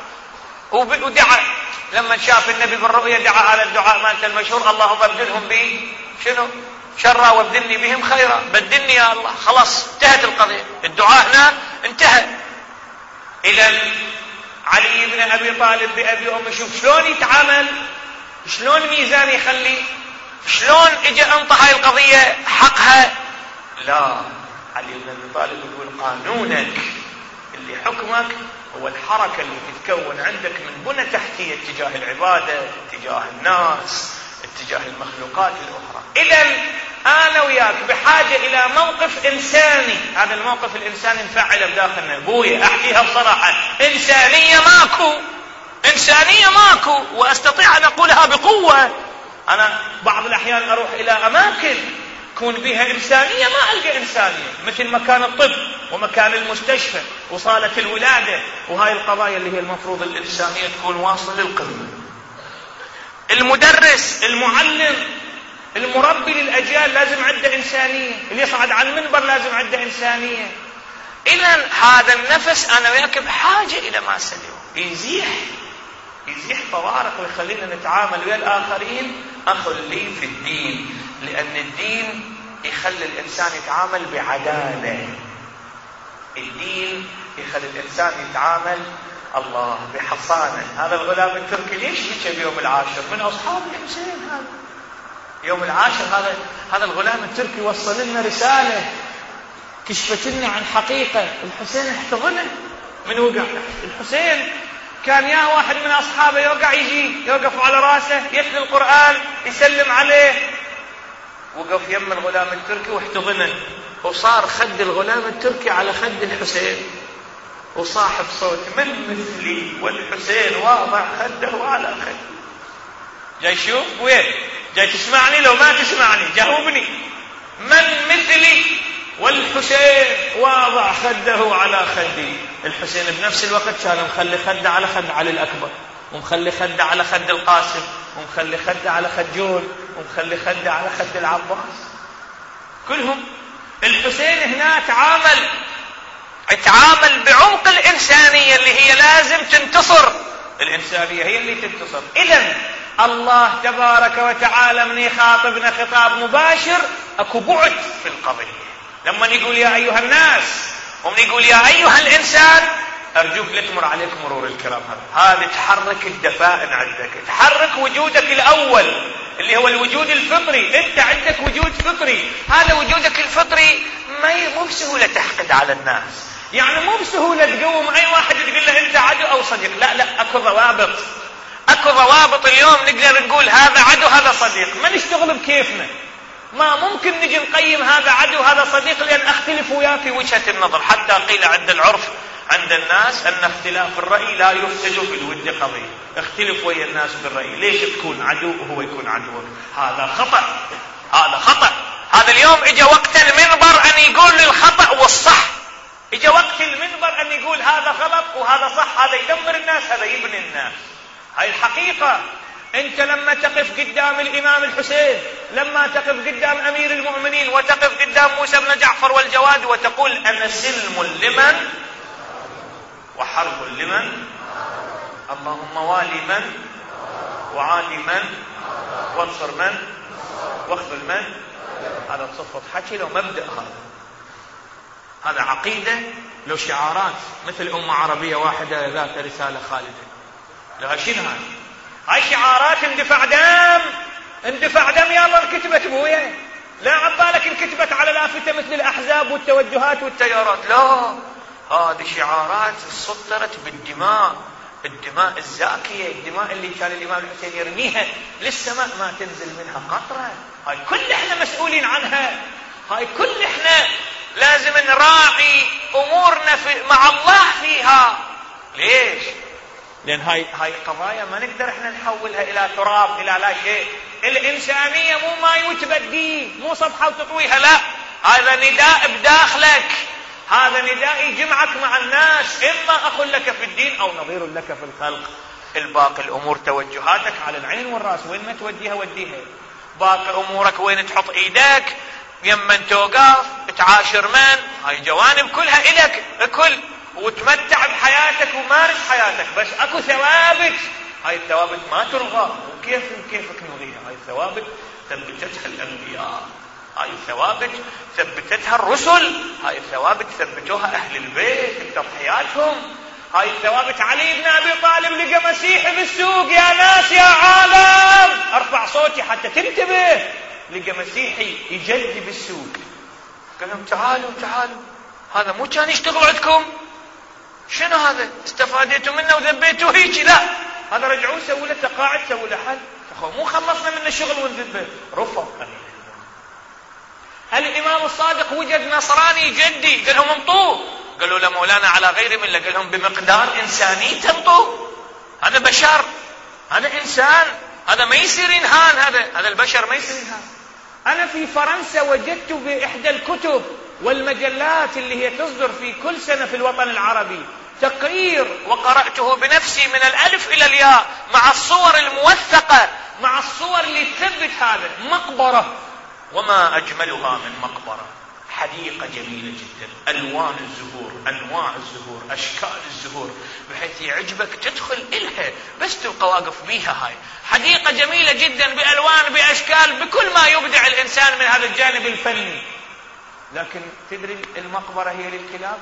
Speaker 1: ودعا لما شاف النبي بالرؤيا دعا على الدعاء مالته المشهور، اللهم ابدلهم بي شنو شرا وابدلني بهم خيرا، بدلني يا الله. خلاص انتهت القضية، الدعاء هنا انتهى. إذا علي بن أبي طالب بأبي أمي، شوف شلون يتعامل، شلون ميزان يخلي، شلون اجى انطى هاي القضية حقها. لا، علي بن أبي طالب يقول قانونك اللي حكمك هو الحركة اللي تتكون عندك من بنى تحتية اتجاه العبادة، اتجاه الناس، اتجاه المخلوقات الأخرى. إذن أنا وياك بحاجة إلى موقف إنساني. هذا الموقف الإنساني نفعله بداخلنا. أبويا أحكيها بصراحة، إنسانية ماكو، إنسانية ماكو، وأستطيع أن أقولها بقوة. أنا بعض الأحيان أروح إلى أماكن يكون بها إنسانية ما ألقى إنسانية، مثل مكان الطب ومكان المستشفى وصالة الولادة، وهاي القضايا اللي هي المفروض الإنسانية تكون واصلة للقمة. المدرس، المعلم، المربي للأجيال لازم عنده إنسانية، اللي يصعد على المنبر لازم عنده إنسانية. إذن هذا النفس أنا وياك بحاجة إلى ما سلوه، يزيح يزيح فوارق ويخلينا نتعامل ويا الآخرين أخ لي في الدين، لأن الدين يخلي الإنسان يتعامل بعدالة. الدين يخلي الإنسان يتعامل الله بحصانة. هذا الغلام التركي ليش يجي بيوم العاشر؟ من أصحاب الحسين. هذا يوم العاشر، هذا هذا الغلام التركي وصل لنا رسالة، كشفت لنا عن حقيقة. الحسين احتضنه من وقع. الحسين كان يا واحد من أصحابه يوقع يجي يوقف على راسه يتلي القرآن يسلم عليه، وقف يم الغلام التركي واحتضنه، وصار خد الغلام التركي على خد الحسين، وصاحب صوت من مثلي والحسين واضع خده على خدي. جاي شوف وين جاي تسمعني؟ لو ما تسمعني جاوبني. من مثلي والحسين واضع خده على خدي. الحسين بنفس الوقت كان مخلي خده على خد علي الأكبر، ومخلي خده على خد القاسم، ومخلي خده على خد جون، ومخلي خده على خد العباس، كلهم. الحسين هنا تعامل تعامل بعمق الإنسانية اللي هي لازم تنتصر. الإنسانية هي اللي تنتصر. إذن الله تبارك وتعالى من يخاطبنا خطاب مباشر اكو بعد في القضية. لما يقول يا أيها الناس، ومن يقول يا أيها الإنسان، أرجوك لا تمر عليك مرور الكرام. هذا هذا تحرك الدفائن عندك، تحرك وجودك الأول اللي هو الوجود الفطري. أنت عندك وجود فطري، هذا وجودك الفطري ما مو بسهولة تحقد على الناس، يعني مو بسهولة تقوم أي واحد تقول له أنت عدو أو صديق. لا لا، أكو ضوابط، أكو ضوابط. اليوم نقدر نقول هذا عدو هذا صديق، ما نشتغل بكيفنا. ما ممكن نجي نقيم هذا عدو هذا صديق، لأن أختلف وياه في وجهة النظر. حتى قيل عند العرف عند الناس أن اختلاف الرأي لا يفسد في الود قضية. اختلف ويا الناس بالرأي، ليش تكون عدو وهو يكون عدوك؟ هذا خطأ، هذا خطأ. هذا اليوم اجى وقت المنبر أن يقول الخطأ والصح، اجى وقت المنبر أن يقول هذا غلط وهذا صح، هذا يدمر الناس هذا يبني الناس. هاي الحقيقة. أنت لما تقف قدام الإمام الحسين، لما تقف قدام أمير المؤمنين، وتقف قدام موسى بن جعفر والجواد، وتقول أنا سلم لمن وحرب لمن، اللهم والي من وعادي من وانصر من واخذل من. هذا تصفط حكي لو مبدأ، هذا هذا عقيدة لو شعارات. مثل أمة عربية واحدة ذات رسالة خالدة، لها شنو هاي؟ هاي شعارات اندفع دم، اندفع دم. يا الله انكتبت ابويا، لا عبالك انكتبت على لافتة مثل الأحزاب والتوجهات والتيارات. لا، هذه شعارات سطرت بالدماء، الدماء الزاكية، الدماء اللي كان الإمام الحسين يرميها للسماء ما تنزل منها قطرة. هاي كل احنا مسؤولين عنها، هاي كل احنا لازم نراعي أمورنا في مع الله فيها. ليش؟ لأن هاي هاي قضايا ما نقدر احنا نحولها إلى تراب، إلى لا شيء. الإنسانية مو ما يتبدي، مو صفحة وتطويها، لا، هذا نداء بداخلك، هذا نداء يجمعك مع الناس، إما أخ لك في الدين أو نظير لك في الخلق. الباقي الأمور توجهاتك على العين والرأس، وين ما توديها وديها. باقي أمورك وين تحط إيدك، يمن توقف، تعاشر من، هاي جوانب كلها إلك كل، وتمتع بحياتك ومارس حياتك. بس اكو ثوابت، هاي الثوابت ما تلغى. وكيف كيفك نلغيها؟ هاي الثوابت ثبتتها الانبياء، هاي الثوابت ثبتتها الرسل، هاي الثوابت ثبتوها اهل البيت بتضحياتهم، هاي ثوابت علي بن أبي طالب لقى مسيحي بالسوق، يا ناس يا عالم أرفع صوتي حتى تنتبه، لقى مسيحي يجدي بالسوق، قال لهم تعالوا تعالوا، هذا مو كان يشتغل عندكم؟ شنو هذا استفاديتوا منه وذبيتوا هيك؟ لا، هذا رجعوا سووا له تقاعد، سووا له حل، مو خلصنا من الشغل ونذبه. رفض. الإمام الصادق وجد نصراني جدي، قال لهم انطوه، قالوا له مولانا على غير مله، قال لهم بمقدار إنساني تنطوه، هذا بشر، هذا إنسان، هذا ما يصير ينهان، هذا هذا البشر ما يصير ينهان. أنا في فرنسا وجدت بإحدى الكتب والمجلات اللي هي تصدر في كل سنة في الوطن العربي تقرير، وقرأته بنفسي من الألف إلى الياء مع الصور الموثقة، مع الصور اللي تثبت هذا. مقبرة، وما أجملها من مقبرة، حديقة جميلة جدا، ألوان الزهور، أنواع الزهور، أشكال الزهور، بحيث يعجبك تدخل إلها بس تبقى واقف بيها. هاي حديقة جميلة جدا بألوان بأشكال، بكل ما يبدع الإنسان من هذا الجانب الفني. لكن تدري المقبرة هي للكلاب،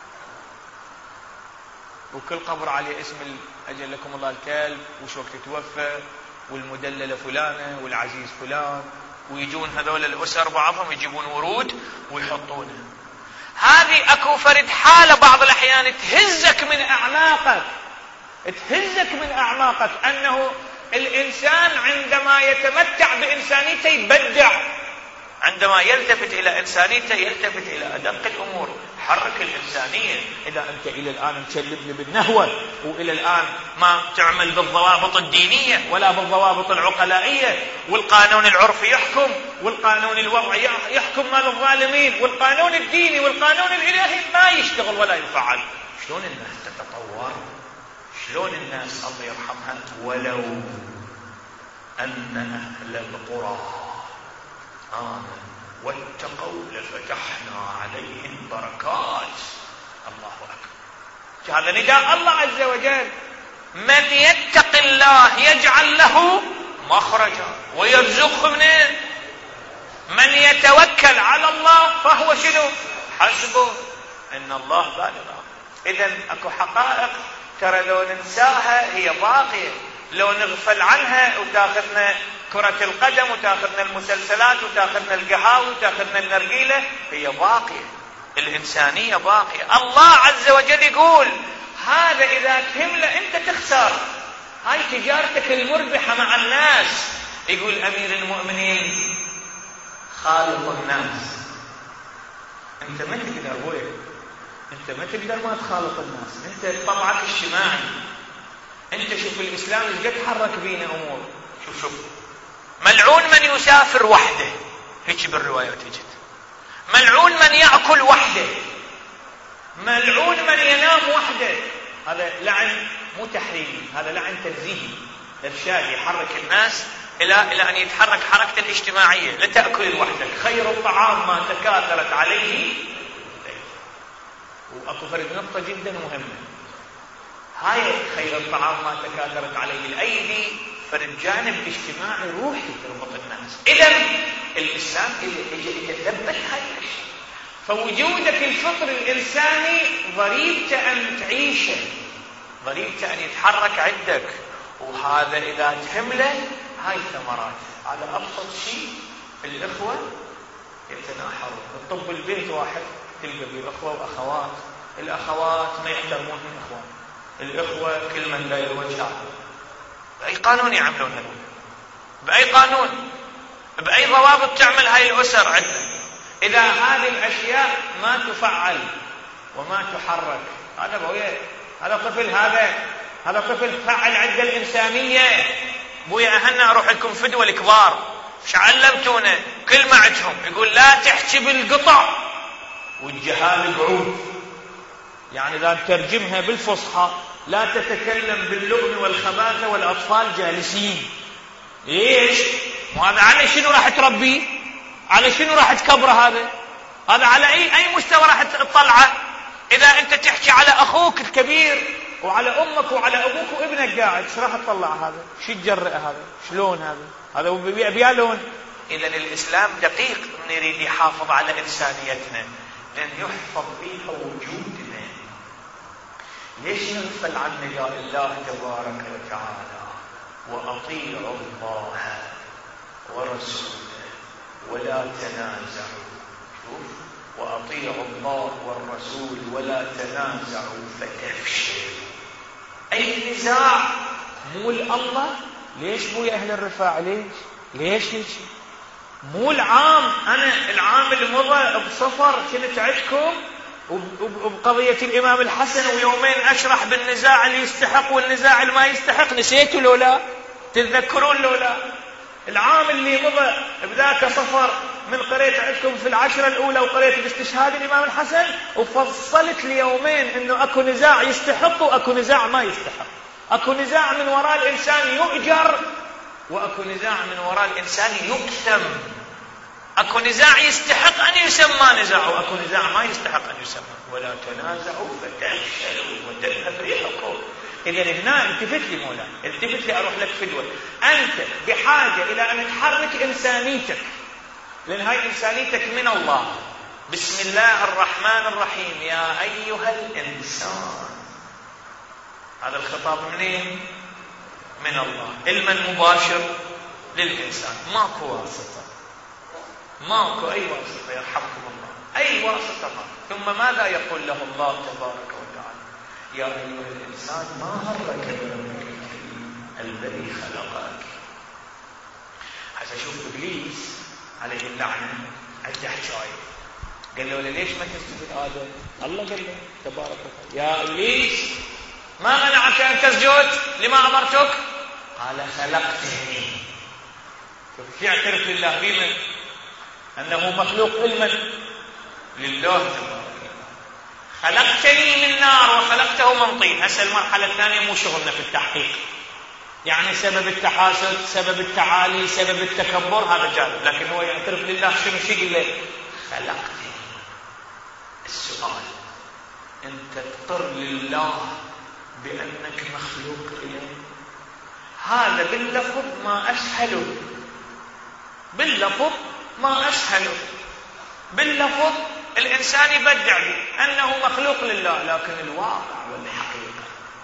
Speaker 1: وكل قبر عليه اسم أجل لكم الله الكلب، وش وقت توفى، والمدللة فلانة، والعزيز فلان، ويجون هذول الأسر بعضهم يجيبون ورود ويحطونه. هذه أكو فرد حالة بعض الأحيان تهزك من أعماقك، تهزك من أعماقك، أنه الإنسان عندما يتمتع بإنسانيته يبدع، عندما يلتفت إلى إنسانيته يلتفت إلى أدق الأمور. حرك الإنسانية. إذا أنت إلى الآن مشلبني بالنهوة، وإلى الآن ما تعمل بالضوابط الدينية ولا بالضوابط العقلائية، والقانون العرفي يحكم، والقانون الوضعي يحكم مال الظالمين، والقانون الديني والقانون الإلهي ما يشتغل ولا يفعل، شلون الناس تتطور؟ شلون الناس الله يرحمها ولو أن أهل القرى آمنوا واتقوا لفتحنا عليهم بركات. الله أكبر. هذا نداء الله عز وجل. من يتق الله يجعل له مخرجا ويرزقه منين؟ من يتوكل على الله فهو شنو؟ حسبه إن الله بالغ. إذن أكو حقائق ترى لو ننساها هي باقية، لو نغفل عنها وتاخذنا كرة القدم وتاخذنا المسلسلات وتاخذنا القهاوي وتاخذنا النرجيلة، هي باقية، الإنسانية باقية. الله عز وجل يقول هذا إذا تهمله أنت تخسر، هاي تجارتك المربحة مع الناس. يقول أمير المؤمنين خالق الناس. أنت ما تقدر بوي، أنت ما تقدر ما تخالق الناس، أنت طبعك اجتماعي. أنت شوف الإسلام إيش قد حرك بينا أمور. شوف شوف ملعون من يسافر وحده، هيك بالروايات تجد. ملعون من يأكل وحده، ملعون من ينام وحده. هذا لعن مو تحريمي، هذا لعن تنزيهي إرشادي، يحرك الناس إلى إلى أن يتحرك حركة الاجتماعية. لا تأكل وحدك، خير الطعام ما تكاثرت عليه. وأكو فرد نقطة جدا مهمة، هاي خير الطعام ما تكاثرت عليه الأيدي، فرد جانب اجتماعي روحي تربط الناس. إذا الإسلام يجي يتثبت هاي الأشياء. فوجودك الفطر الإنساني ضريبته أن تعيشه، ضريبته أن يتحرك عندك، وهذا إذا تهمله هاي الثمرات. على أبسط شيء الإخوة يتناحرون. الطب البيت واحد تلقى به أخوة وأخوات، الأخوات ما يحترمون الإخوة، الإخوة كل من لا يوجه. بأي قانون يعملون هذول؟ بأي قانون؟ بأي ضوابط تعمل هاي الأسر عندنا؟ إذا هذه الأشياء ما تفعل وما تحرك، هذا بويا، هذا طفل، هذا هذا طفل فعل عند الإنسانية. بويا أهلنا أروح لكم فدوى الكبار، مش علمتونا؟ كل ما عندهم يقول لا تحكي بالقطع والجهال قعود، يعني إذا ترجمها بالفصحى لا تتكلم باللؤم والخباثة والأطفال جالسين. ليش؟ وهذا على شنو راح تربيه؟ على شنو راح تكبره؟ هذا هذا على أي أي مستوى راح تطلعه؟ إذا أنت تحكي على أخوك الكبير وعلى أمك وعلى أبوك وابنك قاعد، ايش راح تطلع هذا؟ شو تجرأ هذا؟ شلون هذا؟ هذا بيا لون. إذا الإسلام دقيق من يريد يحافظ على إنسانيتنا، لأن يحفظ فيها وجودنا، ليش نغفل عن نداء الله تبارك وتعالى وأطيعوا الله ورسوله ولا تنازعوا؟ شوف، وأطيعوا الله والرسول ولا تنازعوا فتفشلوا. أي نزاع مو الله. ليش مو يا أهل الرفاع؟ ليش ليش ليش مو العام؟ أنا العام اللي مضى بصفر كنت عندكم وبقضية الإمام الحسن، ويومين أشرح بالنزاع اللي يستحق والنزاع اللي ما يستحق. نسيتوا لولا؟ تتذكرون لولا؟ العام اللي مضى بذاك صفر من قريت عندكم في العشرة الأولى وقريت باستشهاد الإمام الحسن، وفصلت ليومين إنه أكو نزاع يستحق وأكو نزاع ما يستحق. أكو نزاع من وراء الإنسان يؤجر، وأكو نزاع من وراء الإنسان يكتم. أكو نزاع يستحق أن يسمى نزاع، وأكو نزاع ما يستحق أن يسمى. ولا تنازعوا فتفشلوا وتذهب ريحكم. إذا هنا التفت لي مولانا، التفت لي أروح لك فدوة. أنت بحاجة إلى أن تحرك إنسانيتك، لأن هاي إنسانيتك من الله. بسم الله الرحمن الرحيم، يا أيها الإنسان. هذا الخطاب منين؟ من الله. علما مباشر للإنسان، ماكو واسطة، ماكو أي واسطة، يرحمكم الله، أي واسطة ما. ثم ماذا يقول له الله تبارك وتعالى؟ يا أيها الإنسان ما غرك بربك الكريم الذي خلقك. عشان شوف إبليس عليه اللعنة عنده حكاية. قال له ليش ما تسجد آدم؟ الله قال له تبارك وتعالى يا إبليس ما منعك أن تسجد لما أمرتك؟ قال خلقتني. شوف يعترف لله بمن؟ أنه مخلوق علما لله تبارك. خلقتني من نار وخلقته من طين. هسه المرحلة الثانية مو شغلنا في التحقيق، يعني سبب التحاسد، سبب التعالي، سبب التكبر، هذا جانب. لكن هو يعترف لله شنو شيء له؟ خلقتني. السؤال، أنت تقر لله بأنك مخلوق إليه؟ هذا باللفظ ما أسهله، باللفظ ما أسهله، باللفظ الإنسان يبدع به أنه مخلوق لله، لكن الواقع والحقيقة.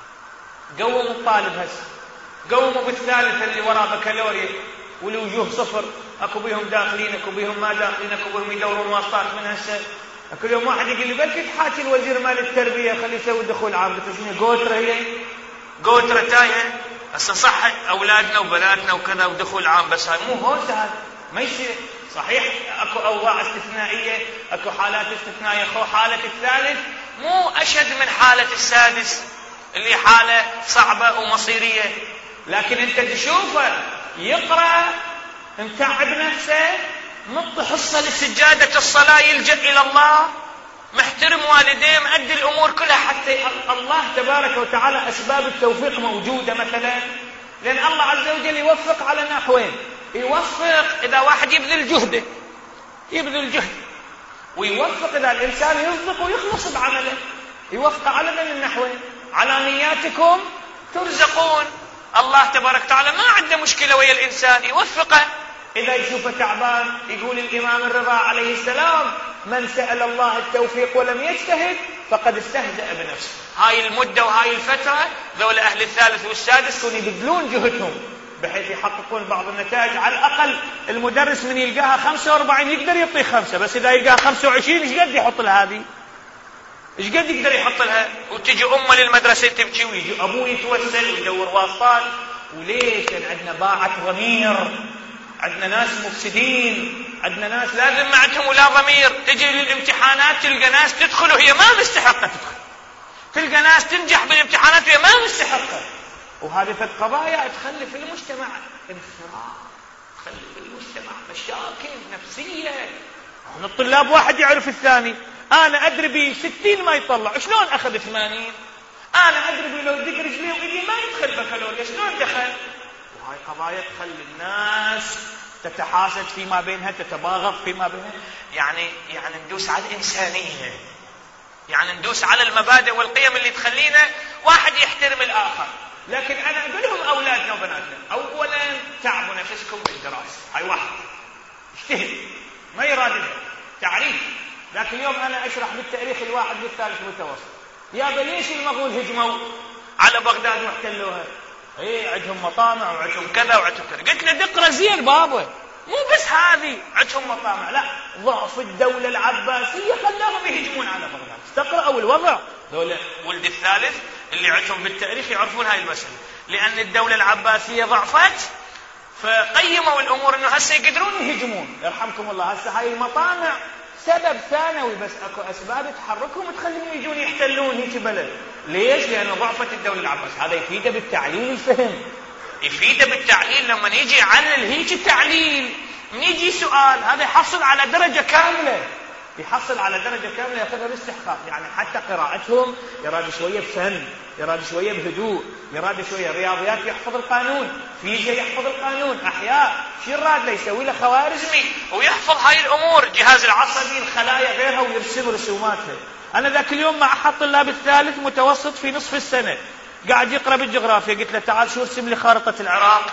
Speaker 1: قوموا الطالب هسه، قوموا بالثالثة اللي وراء بكالوريا والوجوه صفر، أكو بيهم داخلين أكو بيهم ما داخلين، أكو بيهم يدورون واسطات من هسه. أكو يوم واحد يقول لي بلكي تحاكي الوزير مال التربية خليه يسوي دخول عام. قلت شنو قوترة هي؟ قوترة تايهة. هسه صح أولادنا وبناتنا وكذا ودخول عام، بس هاي مو هوسة، هذا ما يصير. صحيح اكو اوضاع استثنائيه، اكو حالات استثنائيه، اكو حاله الثالث مو اشد من حاله السادس اللي حاله صعبه ومصيريه. لكن انت تشوفه يقرا متعب نفسه، مط حصه لسجاده الصلاه، يلجا الى الله، محترم والديه، مؤدي الامور كلها، حتى الله تبارك وتعالى اسباب التوفيق موجوده. مثلا لان الله عز وجل يوفق على نحوين، يوفق إذا واحد يبذل جهده، يبذل جهد، ويوفق إذا الإنسان يصدق ويخلص بعمله. يوفق على من النحوين؟ على نياتكم ترزقون. الله تبارك وتعالى ما عنده مشكلة ويا الإنسان، يوفقه. إذا يشوفه تعبان يقول الإمام الرضا عليه السلام من سأل الله التوفيق ولم يجتهد فقد استهزأ بنفسه. هاي المدة وهاي الفترة ذول أهل الثالث والسادس كانوا يبذلون جهدهم بحيث يحققون بعض النتائج. على الأقل المدرس من يلقاها خمسة وأربعين يقدر يعطيه خمسة، بس إذا يلقاها خمسة وعشرين إيش قد يحط لها هذه؟ إيش قد يقدر يحط لها؟ وتجي أمه للمدرسة تبكي، ويجي أبوه يتوسل ويدور واسطات. وليش؟ لأن عندنا باعة ضمير، عندنا ناس مفسدين، عندنا ناس لازم ما عندهم ولا ضمير. تجي للامتحانات تلقى ناس تدخل وهي ما مستحقة تدخل، تلقى ناس تنجح بالامتحانات وهي ما مستحقة. وهذه القضايا تخلي في المجتمع انفراط، تخلي في المجتمع مشاكل نفسية. من الطلاب واحد يعرف الثاني، أنا أدري بستين ما يطلع، شلون أخذ ثمانين؟ أنا أدري لو دق رجلي وإيدي ما يدخل بكالوريا، شلون دخل؟ وهاي قضايا تخلي الناس تتحاسد فيما بينها، تتباغض فيما بينها. يعني يعني ندوس على الإنسانية، يعني ندوس على المبادئ والقيم اللي تخلينا واحد يحترم الآخر. لكن أنا أقول لهم أولادنا وبناتنا، أولا تعبوا نفسكم بالدراسة. هاي واحد اجتهد ما يراد تعريف، لكن اليوم أنا أشرح بالتاريخ الواحد بالثالث متوسط، يا ليش المغول هجموا على بغداد واحتلوها؟ ايه عندهم مطامع وعندهم كذا وعندهم كذا. قلت له دقرة زين بابا، مو بس هذه عندهم مطامع، لا، ضعف الدولة العباسية خلاهم يهجمون على بغداد. استقرأوا الوضع دولة ولد الثالث اللي عندهم بالتاريخ يعرفون هاي المسألة، لأن الدولة العباسية ضعفت فقيموا الأمور إنه هسه يقدرون يهجمون. يرحمكم الله، هسه هاي المطامع سبب ثانوي، بس اكو اسباب تحركهم وتخليهم يجون يحتلون هيك بلد. ليش؟ لأن ضعفت الدولة العباسية. هذا يفيده بالتعليل الفهم، يفيده بالتعليل. لما يجي يعلل هيك التعليل، من يجي سؤال هذا يحصل على درجة كاملة، يحصل على درجة كاملة ياخذها باستحقاق. يعني حتى قراءتهم يراد شوية بفن، يراد شوية بهدوء، يراد شوية رياضيات يحفظ القانون، فيزياء يحفظ القانون، أحياء شو يراد له يسوي له خوارزمي ويحفظ هاي الأمور، الجهاز العصبي، الخلايا غيرها، ويرسم رسوماتها. أنا ذاك اليوم مع أحد طلاب الثالث متوسط في نصف السنة قاعد يقرأ بالجغرافيا، قلت له تعال شو ارسم لي خارطة العراق.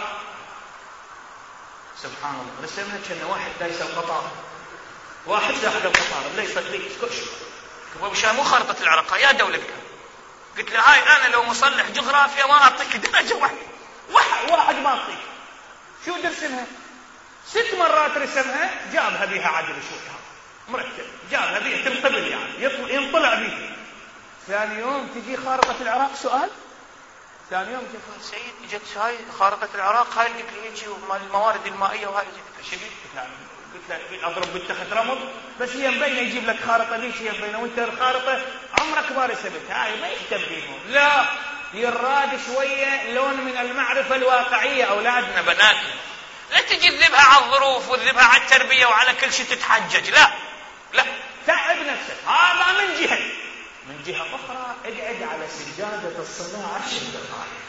Speaker 1: سبحان الله، رسمها كأنه واحد دايس القطار، واحد داخل القطار ليش لي سكوش وبشا مو خارطة العراق يا دولتك. قلت له هاي أنا لو مصلح جغرافيا ما أعطيك درجة واحد واحد ما أعطيك. شو ترسمها؟ ست مرات رسمها جابها بيها عدل شوية مرتب، جابها بيها تنقبل يعني ينطلع بيها. ثاني يوم تجي خارطة العراق سؤال، ثاني يوم تقول سيد اجت هاي خارطة العراق، هاي قلت لي هيك ومال الموارد المائية وهاي شو قلت له اضرب بالتخت رمض، بس هي مبينه يجيب لك خارطه ليش هي مبينه وانت الخارطه عمرك ما رسمتها. هاي ما يهتم بيهم، لا، يراد شويه لون من المعرفه الواقعيه. اولادنا بناتنا لا تجي تذبها على الظروف وتذبها على التربيه وعلى كل شيء تتحجج، لا لا، تعب نفسك. هذا من جهه، من جهه اخرى اقعد على سجاده الصلاه عشر دقائق،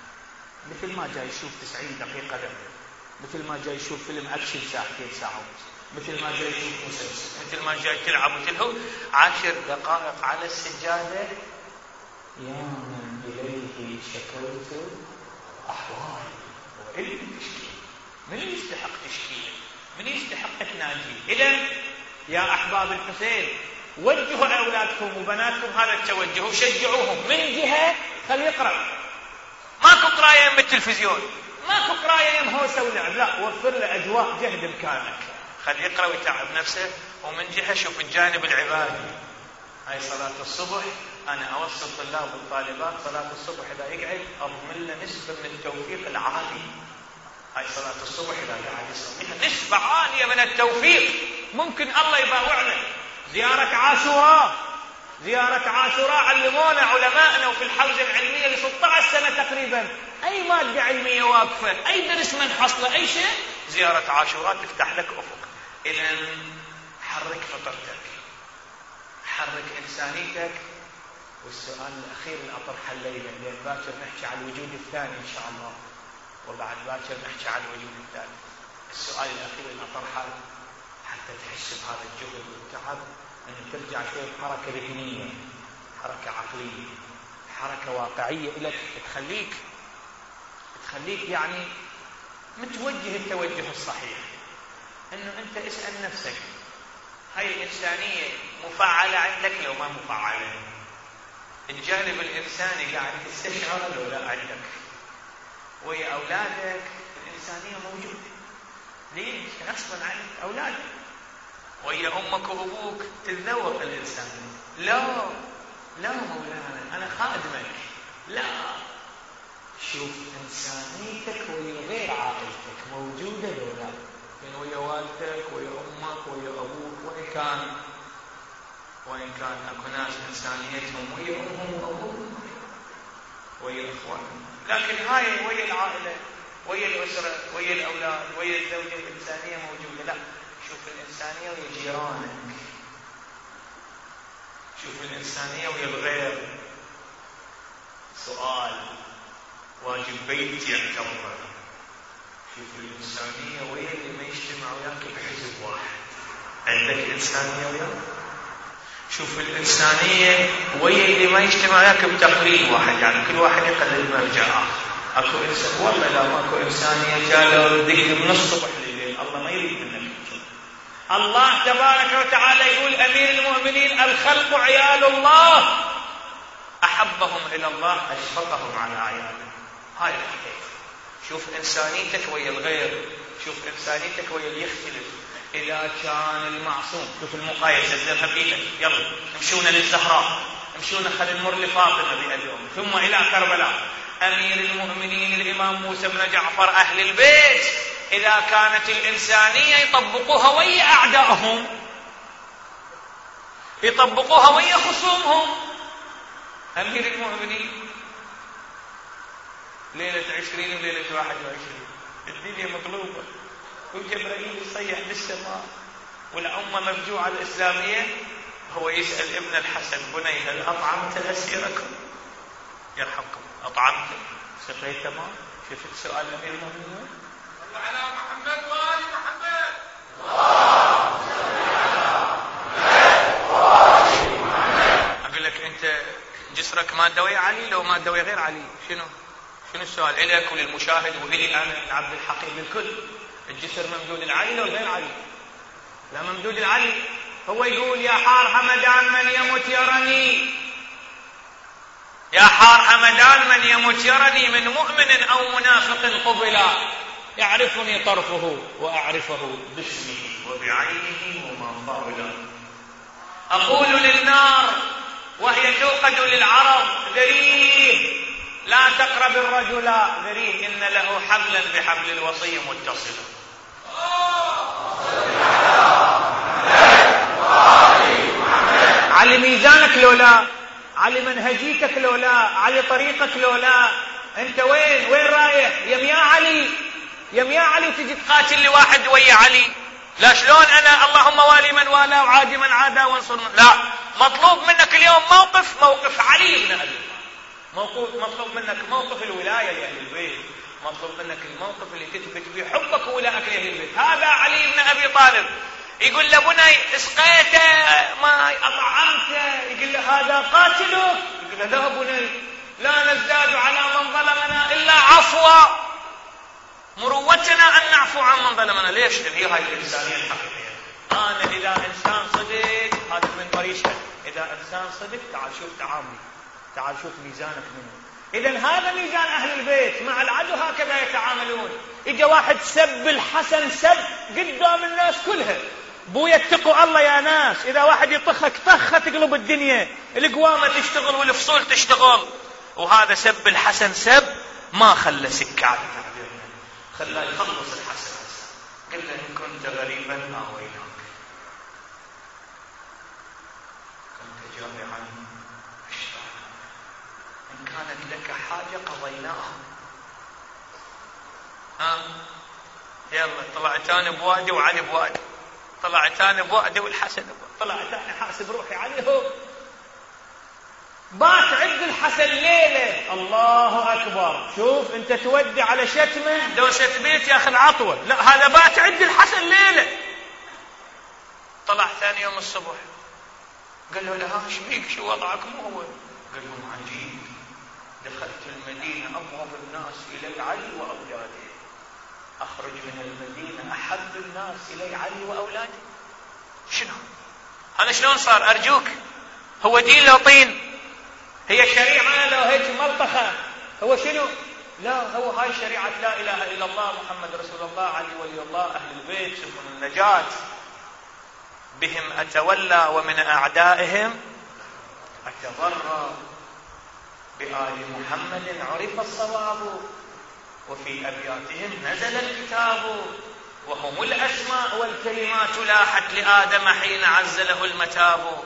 Speaker 1: مثل ما جاي يشوف تسعين دقيقه دم، مثل ما جاي يشوف فيلم أكشن ساعتين ساعة، مثل ما جاي يشوف مسلسل، مثل ما جاي تلعب وتلهو. عشر دقائق على السجادة. يا من إليه شكوت أحوالي وإلي تشكيل. من يستحق تشكيل؟ من يستحق تناجي؟ إذن يا أحباب الحسين وجهوا أولادكم وبناتكم هذا التوجه وشجعوهم. من جهة خل يقرأ، ماكو قراية بالتلفزيون، ماكو قرايه يمهوسه ولعب، لا، وفر له اجواء جهد بامكانك، خليه يقرا ويتعب نفسه. ومن جهه شوف الجانب العبادي. هاي صلاه الصبح انا اوصل طلاب والطالبات صلاه الصبح اذا يقعد اضمن له نسبه من التوفيق العالي. هاي صلاه الصبح اذا قاعد يصليها نسبه عاليه من التوفيق، ممكن الله يباوع له. زياره عاشوراء، زياره عاشوراء علمونا علماءنا وفي الحوزه العلميه ل ستة عشر سنه تقريبا أي مادة علمية واقفة، أي درس منحصلة، أي شيء، زيارة عاشوراء تفتح لك أفق. إذن حرك فطرتك، حرك إنسانيتك. والسؤال الأخير اللي أطرحه الليلة، لأن باكر نحكي على الوجود الثاني إن شاء الله، وبعد باكر نحكي على الوجود الثالث. السؤال الأخير اللي أطرحه حتى تحس بهذا الجهد والتعب، أن ترجع شوي بحركة ذهنية، حركة عقلية، حركة واقعية لك، تخليك تخليك يعني متوجه التوجه الصحيح. انه انت اسأل نفسك هاي الانسانية مفعلة عندك لو ما مفعلة؟ الجانب الانساني قاعد تستشعر لو لا عندك؟ ويا اولادك الانسانية موجودة، ليش؟ غصبا عنك اولادك. ويا امك وابوك تتذوق الانسانية. لا لا مولانا انا خادمك، لا، شوف إنسانيتك ويا غير عائلتك موجودة لو لا؟ يعني ويا والدتك ويا أمك ويا أبوك، وإن كان وإن كان أكو ناس إنسانيتهم ويا أمهم وأبوهم ويا إخوانهم، لكن هاي ويا العائلة ويا الأسرة ويا الأولاد ويا الزوجة الإنسانية موجودة. لا، شوف الإنسانية ويا جيرانك، شوف الإنسانية ويا الغير. سؤال واجب بيت يعتبر. شوف الإنسانية ويا اللي ما يجتمع وياك بحزب واحد، عندك إنسانية وياك؟ شوف الإنسانية ويا اللي ما يجتمع وياك بتقليد واحد، يعني كل واحد يقلد مرجع آخر. أكو إنسان والله لا ماكو إنسانية جاله ذكر من الصبح لليل، الله ما يريد منك. الله تبارك وتعالى يقول أمير المؤمنين الخلق عيال الله، أحبهم إلى الله أشفقهم على أعيانهم. هاي الحقيقة. شوف إنسانيتك ويا الغير، شوف إنسانيتك ويا اللي يختلف. إذا كان المعصوم، شوف المقايسة تذهب بيدك، يلا امشونا للزهراء، امشونا خلينا نمر لفاطمة بأبي أمي، ثم إلى كربلاء، أمير المؤمنين الإمام موسى بن جعفر، أهل البيت. إذا كانت الإنسانية يطبقوها ويا أعدائهم، يطبقوها ويا خصومهم. أمير المؤمنين ليلة عشرين وليلة واحد وعشرين الدنيا مطلوبة، والجبرائيل يصيح بالسماء والأمة مفجوعة الإسلامية. هو يسأل ابن الحسن: بني هل أطعمت أسيركم؟ يرحمكم، أطعمت؟ سقيت ماء؟ شفت سؤال أمير المؤمنين؟
Speaker 2: على محمد وآل محمد.
Speaker 1: أقول لك أنت جسرك مادة ويا علي لو مادة ويا غير علي؟ شنو؟ شنو السؤال؟ إليك وللمشاهد وإلي أنا عبد الحقيق للكل. الجسر ممدود العلي لو غير علي؟ لا، ممدود العلي. هو يقول: يا حار حمدان من يموت يرني، يا حار حمدان من يموت يرني، من مؤمن أو منافق قبلا، يعرفني طرفه وأعرفه باسمه وبعينه وما فاعلا. أقول للنار وهي توقد للعرب: ذريه لا تقرب الرجل، ذريه إن له حبلا بحبل الوصي متصلا. علي ميزانك لولا، علي منهجيتك لولا، علي طريقك لولا. انت وين وين رايح؟ يم يا علي، يم يا علي، وتجي تقاتل لي واحد ويا علي. لا، شلون انا اللهم والي من والى وعادي من عادى وانصر من... لا، مطلوب منك اليوم موقف موقف علي بن ابي، موقف مطلوب منك موقف الولايه لاهل البيت، مطلوب منك الموقف اللي تثبت فيه حبك وولاءك لاهل البيت. هذا علي بن ابي طالب. يقول له: بني اسقيته ما اطعمته. يقول له: هذا قاتلك. يقول له: لا بني، لا نزداد على من ظلمنا الا عفوا، مروتنا ان نعفو عن من ظلمنا. ليش؟ هي هاي الانسانيه الحقيقيه. انا اذا انسان صدق، هذا من طريقه، اذا انسان صدق تعال شوف تعاملي، تعال شوف ميزانك منه. اذا هذا ميزان اهل البيت مع العدو، هكذا يتعاملون. اجا واحد سب الحسن سب قدام الناس كلها: بويا اتقوا الله يا ناس، اذا واحد يطخك طخه تقلب الدنيا، القوامه تشتغل والفصول تشتغل. وهذا سب الحسن سب ما خلى سكه على تعبيرنا، خلى يخلص الحسن. قل له: ان كنت غريبا آويناك، كنت جائعا اشبعنا، ان كانت لك حاجه قضيناها. ها يلا، طلعت انا بوادي وعلي بوادي، طلعت انا بوادي والحسن بوادي، طلعت انا حاسب روحي عليه. هو بات عند الحسن ليله، الله اكبر. شوف انت تودي على شتمه دوسه بيت يا اخي العطوه، لا هذا بات عند الحسن ليله. طلع ثاني يوم الصبح قال له: لا ايش بيك، شو وضعك؟ مو هو. قال لهم: عجيب، دخلت المدينه ابغض الناس الي علي واولاده، اخرج من المدينه احب الناس الي علي واولاده. شنو هذا؟ شلون صار؟ ارجوك، هو دين لو طين؟ هي شريعه لو هيك ملطخه؟ هو شنو؟ لا، هو هاي شريعه لا اله الا الله محمد رسول الله علي ولي الله اهل البيت سبل النجاه. بهم اتولى ومن اعدائهم اتضرى، بآل محمد عرف الصواب، وفي أبياتهم نزل الكتاب، وهم الأسماء والكلمات لاحت لآدم حين عزله المتاب.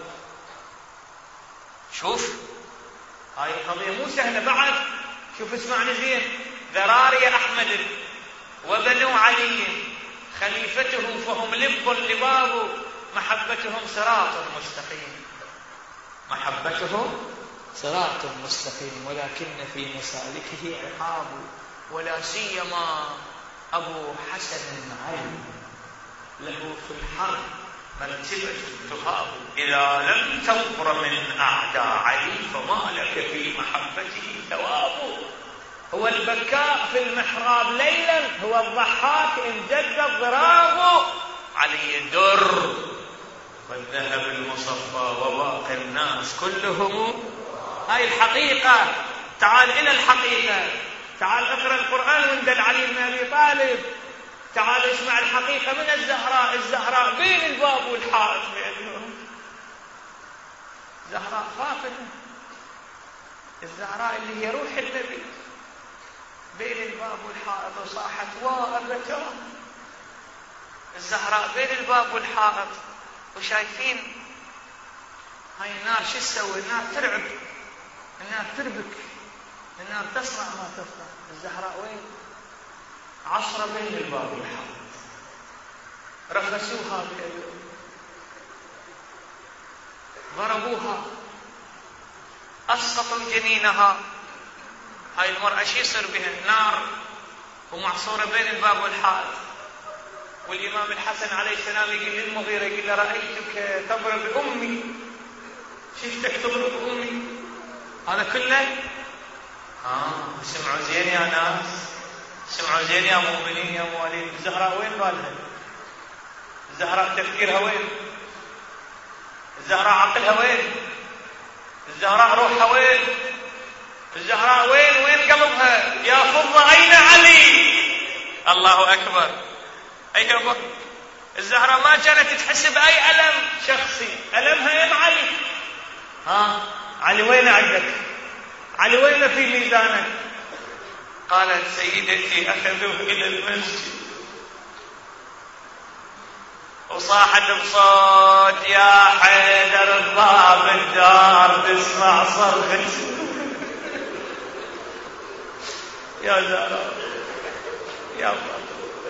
Speaker 1: شوف هاي القضية مو سهلة بعد. شوف اسمعني زين: ذراري أحمد وبنو علي خليفته فهم لب لباب، محبتهم صراط مستقيم، محبتهم صراط مستقيم، ولكن في مسالكه عقاب. ولا سيما أبو حسن علي له في الحرب مرتبة تهاب، إذا لم تبر من أعداء علي فما لك في محبته ثواب. هو البكاء في المحراب ليلا، هو الضحاك إن جد الضراب. علي الدر والذهب المصفى وباقي الناس كلهم هاي الحقيقة. تعال إلى الحقيقة، تعال اقرأ القرآن وندل علي بن أبي طالب، تعال اسمع الحقيقة من الزهراء. الزهراء بين الباب والحائط بينهم. زهراء فاطمة الزهراء اللي هي روح النبي بين الباب والحائط، وصاحت وأبتاه. الزهراء بين الباب والحائط وشايفين هاي النار شو تسوي؟ النار ترعب، النار تربك، النار تصنع ما تصنع. الزهراء وين؟ عصرة بين الباب والحائط، رخصوها بأيديهم، ضربوها، أسقطوا جنينها. هاي المرأة شو يصير بها؟ نار ومعصورة بين الباب والحائط. والإمام الحسن عليه السلام يقول للمغيرة، يقول له رأيتك تضرب أمي، شفتك تضرب أمي. هذا كله آه سمعوا زين يا ناس، سمعوا زين يا مؤمنين يا موالين. الزهراء وين بالها؟ الزهراء تفكيرها وين؟ الزهراء عقلها وين؟ الزهراء روحها وين؟ الزهراء وين؟ وين قلبها؟ يا فضة أين علي؟ الله أكبر. أيوة الزهراء ما كانت تحس بأي ألم شخصي، ألمها يم علي. ها علي وين عندك؟ علي وين في ميزانك؟ قالت سيدتي أخذوه إلى المسجد، وصاحت بصوت يا حيدر باب الدار تسمع صرخة يا زهراء يا الله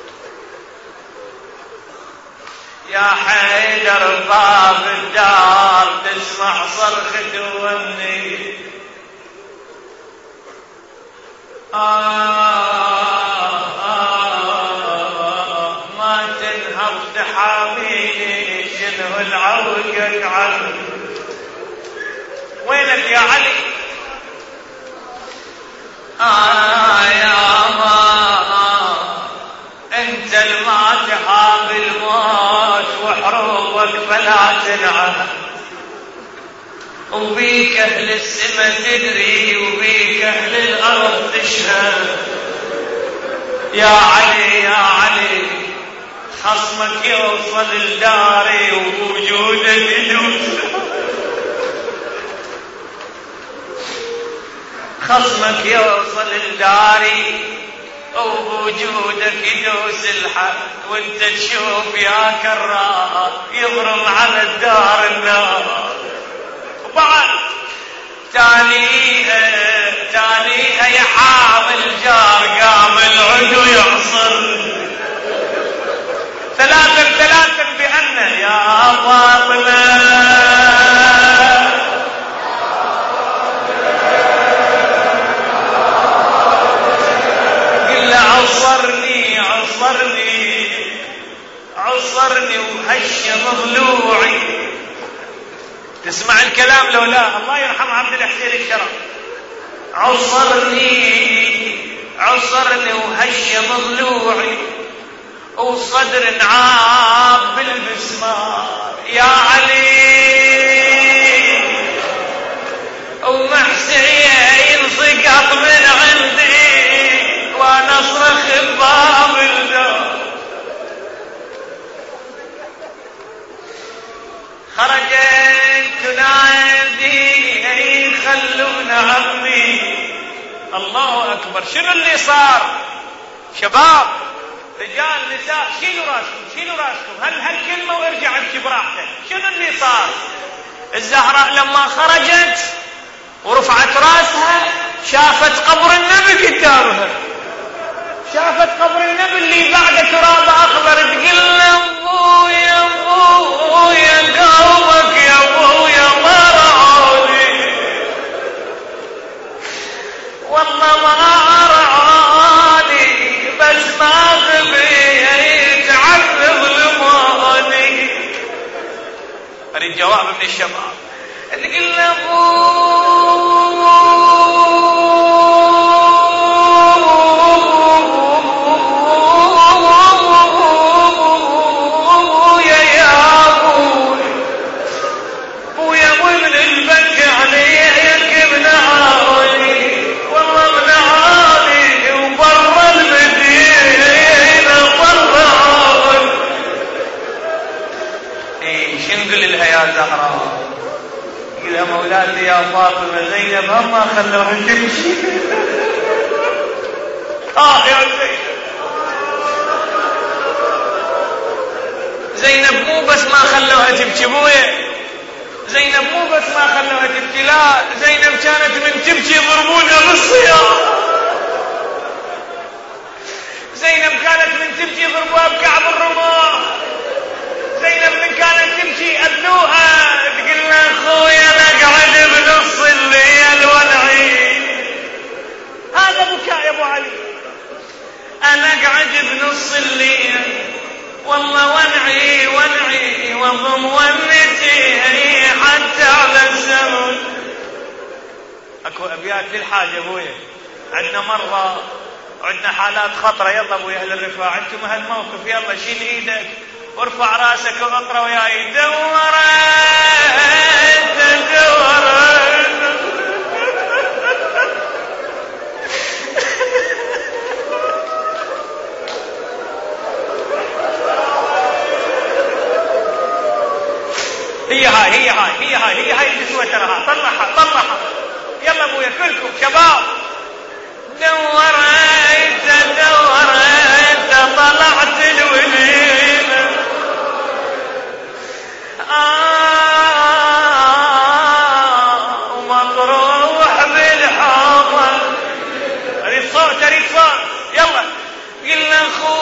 Speaker 1: يا حيدر باب الدار تسمع صرخة ومني. آه آه ما تنهض تحاميني شنو العوقك عنه. وينك يا علي؟ آه يا ما انت الما تحاب الموت وحروبك فلا تنعم، وبيك أهل السما تدري وبيك أهل الأرض تشهد. يا علي يا علي خصمك يوصل لداري ووجودك يدوس، خصمك يوصل لداري ووجودك يدوس الحد، وانت تشوف يا كرار يضرم على الدار النار. وبعد تاليها تاليها يا حامل جار قام العدو يعصر. ثلاثا ثلاثا بأن يا فاطمة قل عصرني عصرني عصرني وهشم ضلوعي. تسمع الكلام لو لا؟ الله يرحم عبد الحسين الشرف. عصرني عصرني وهشم ضلوعي وصدر نعاب بالمسمار. يا علي ومحسين سقط من عندي وانا اصرخ بباب الدار. خرجت تنادي خلونا عمي. الله اكبر. شنو اللي صار؟ شباب رجال نساء شيلوا راسكم شيلوا راسكم هل هالكلمه وارجع امشي براحتك. شنو اللي صار؟ الزهراء لما خرجت ورفعت راسها شافت قبر النبي قدامها، شافت قبر النبي اللي بعد تراب اخضر. تقول له ابويا ابويا قومك يا ابويا ضرعوني، والله ما رعوني بس ما غبيت عن ظلموني. اريد جواب من الشباب. تقول له ابويا من البك عليك من يا زهراء. قلها مولاتي يا فاطمة زينب هم ما خلوها تمشي. آه يا زينب، زينب مو بس ما خلوها تبكي بويا، زينب مو بس ما خلوها تبكي، لا زينب كانت من تبكي يضربونها بالسيارة. زينب كانت من تبكي يضربوها بكعب الرماح. زينب من كانت تبكي أذنوها تقول لها أخويا نقعد بنص الليل ونعيد. هذا بكاء يا أبو علي. أنا أقعد بنص الليل والله ونعي ونعي وضم ونتي حتى على الزمن. اكو ابيات للحاجة ابويا. عندنا مرة عندنا حالات خطرة، يلا ابويا اهل الرفاع انتم هالموقف، يلا شيل ايدك وارفع راسك واقرا وياي. دورت دورت هي هاي هي هاي هي هاي هي هاي النسوة تراها. طلعها طلعها يلا ابويا كلكم شباب. دورت دورت طلعت الوليمة آه ومطروح بالحوضة. اريد صوت اريد صوت يلا. قلنا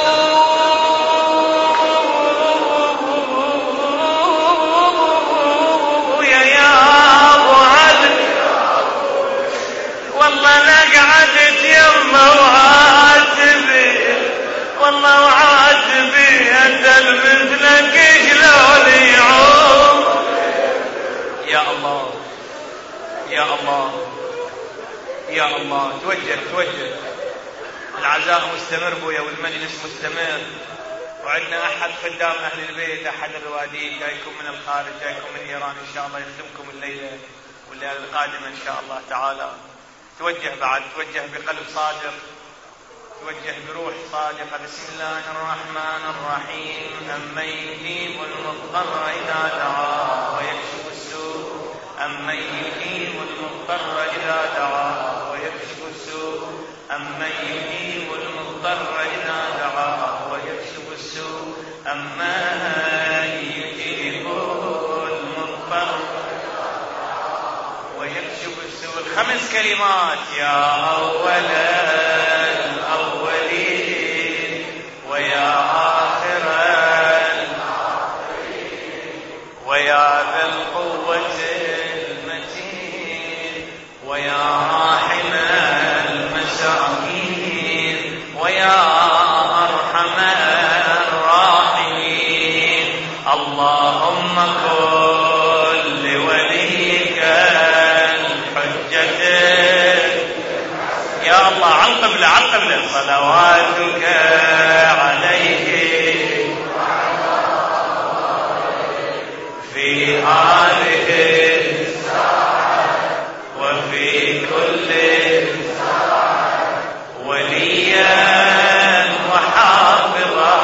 Speaker 1: اخويا يا ابو علي والله انا قعدت يمه وعاتبي والله وعاتبي انت مثلك شلون يعوم. يا الله يا الله يا الله. توجه توجه. العزاء مستمر بويا والمجلس مستمر، وعندنا احد خدام اهل البيت، احد الروادين جايكم من الخارج، جايكم من ايران ان شاء الله يخدمكم الليله والليله القادمه ان شاء الله تعالى. توجه بعد، توجه بقلب صادق، توجه بروح صادقه. بسم الله الرحمن الرحيم. امن يجيب المضطر اذا دعاه ويكشف السوء، امن يجيب المضطر اذا دعاه ويكشف السوء، امن يجيب المضطر اذا دعاه ويكشف السوء، امن يجيب المضطر ويكشف السوء. الخمس كلمات. يا أول الأولين ويا آخر الآخرين ويا ذا القوة المتين ويا راحم المساكين ويا أرحم الراحمين. اللهم كن لوليك يا الله على القبلة على القبلة. صلواتك عليه في آله وفي كل وليا وحافظا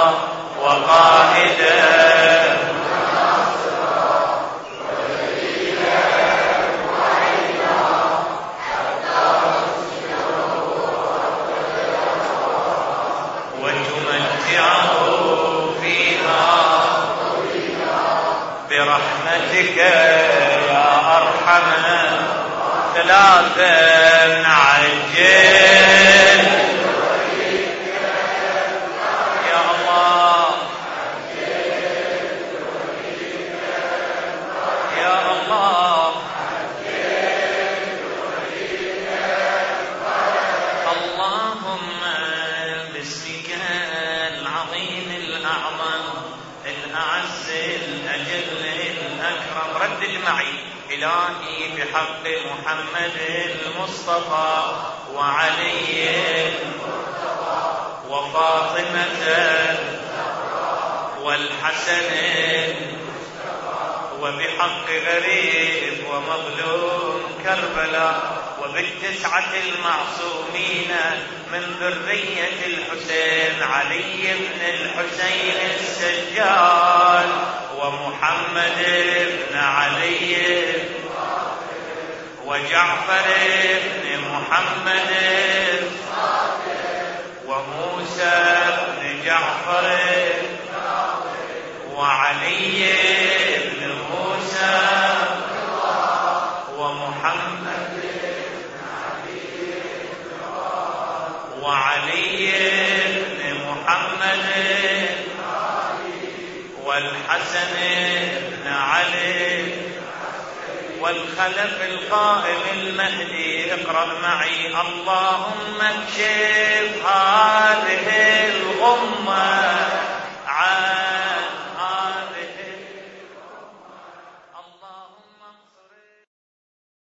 Speaker 1: وقائدا برحمتك يا أرحم. ثلاثا عجل يا الله يا الله. اللهم باسمك العظيم الأعظم الأعز الأجل الأكرم. ردد معي. إلهي بحق محمد المصطفى وعلي وفاطمة والحسن وبحق غريب ومظلوم كربلاء وبالتسعة المعصومين من ذرية الحسين علي بن الحسين السجاد ومحمد بن علي وجعفر بن محمد وموسى بن جعفر وعلي بن موسى ومحمد وعلي بن محمد والحسن بن علي والخلف القائم المهدي. اقرأ معي: اللهم اكشف هذه الغمة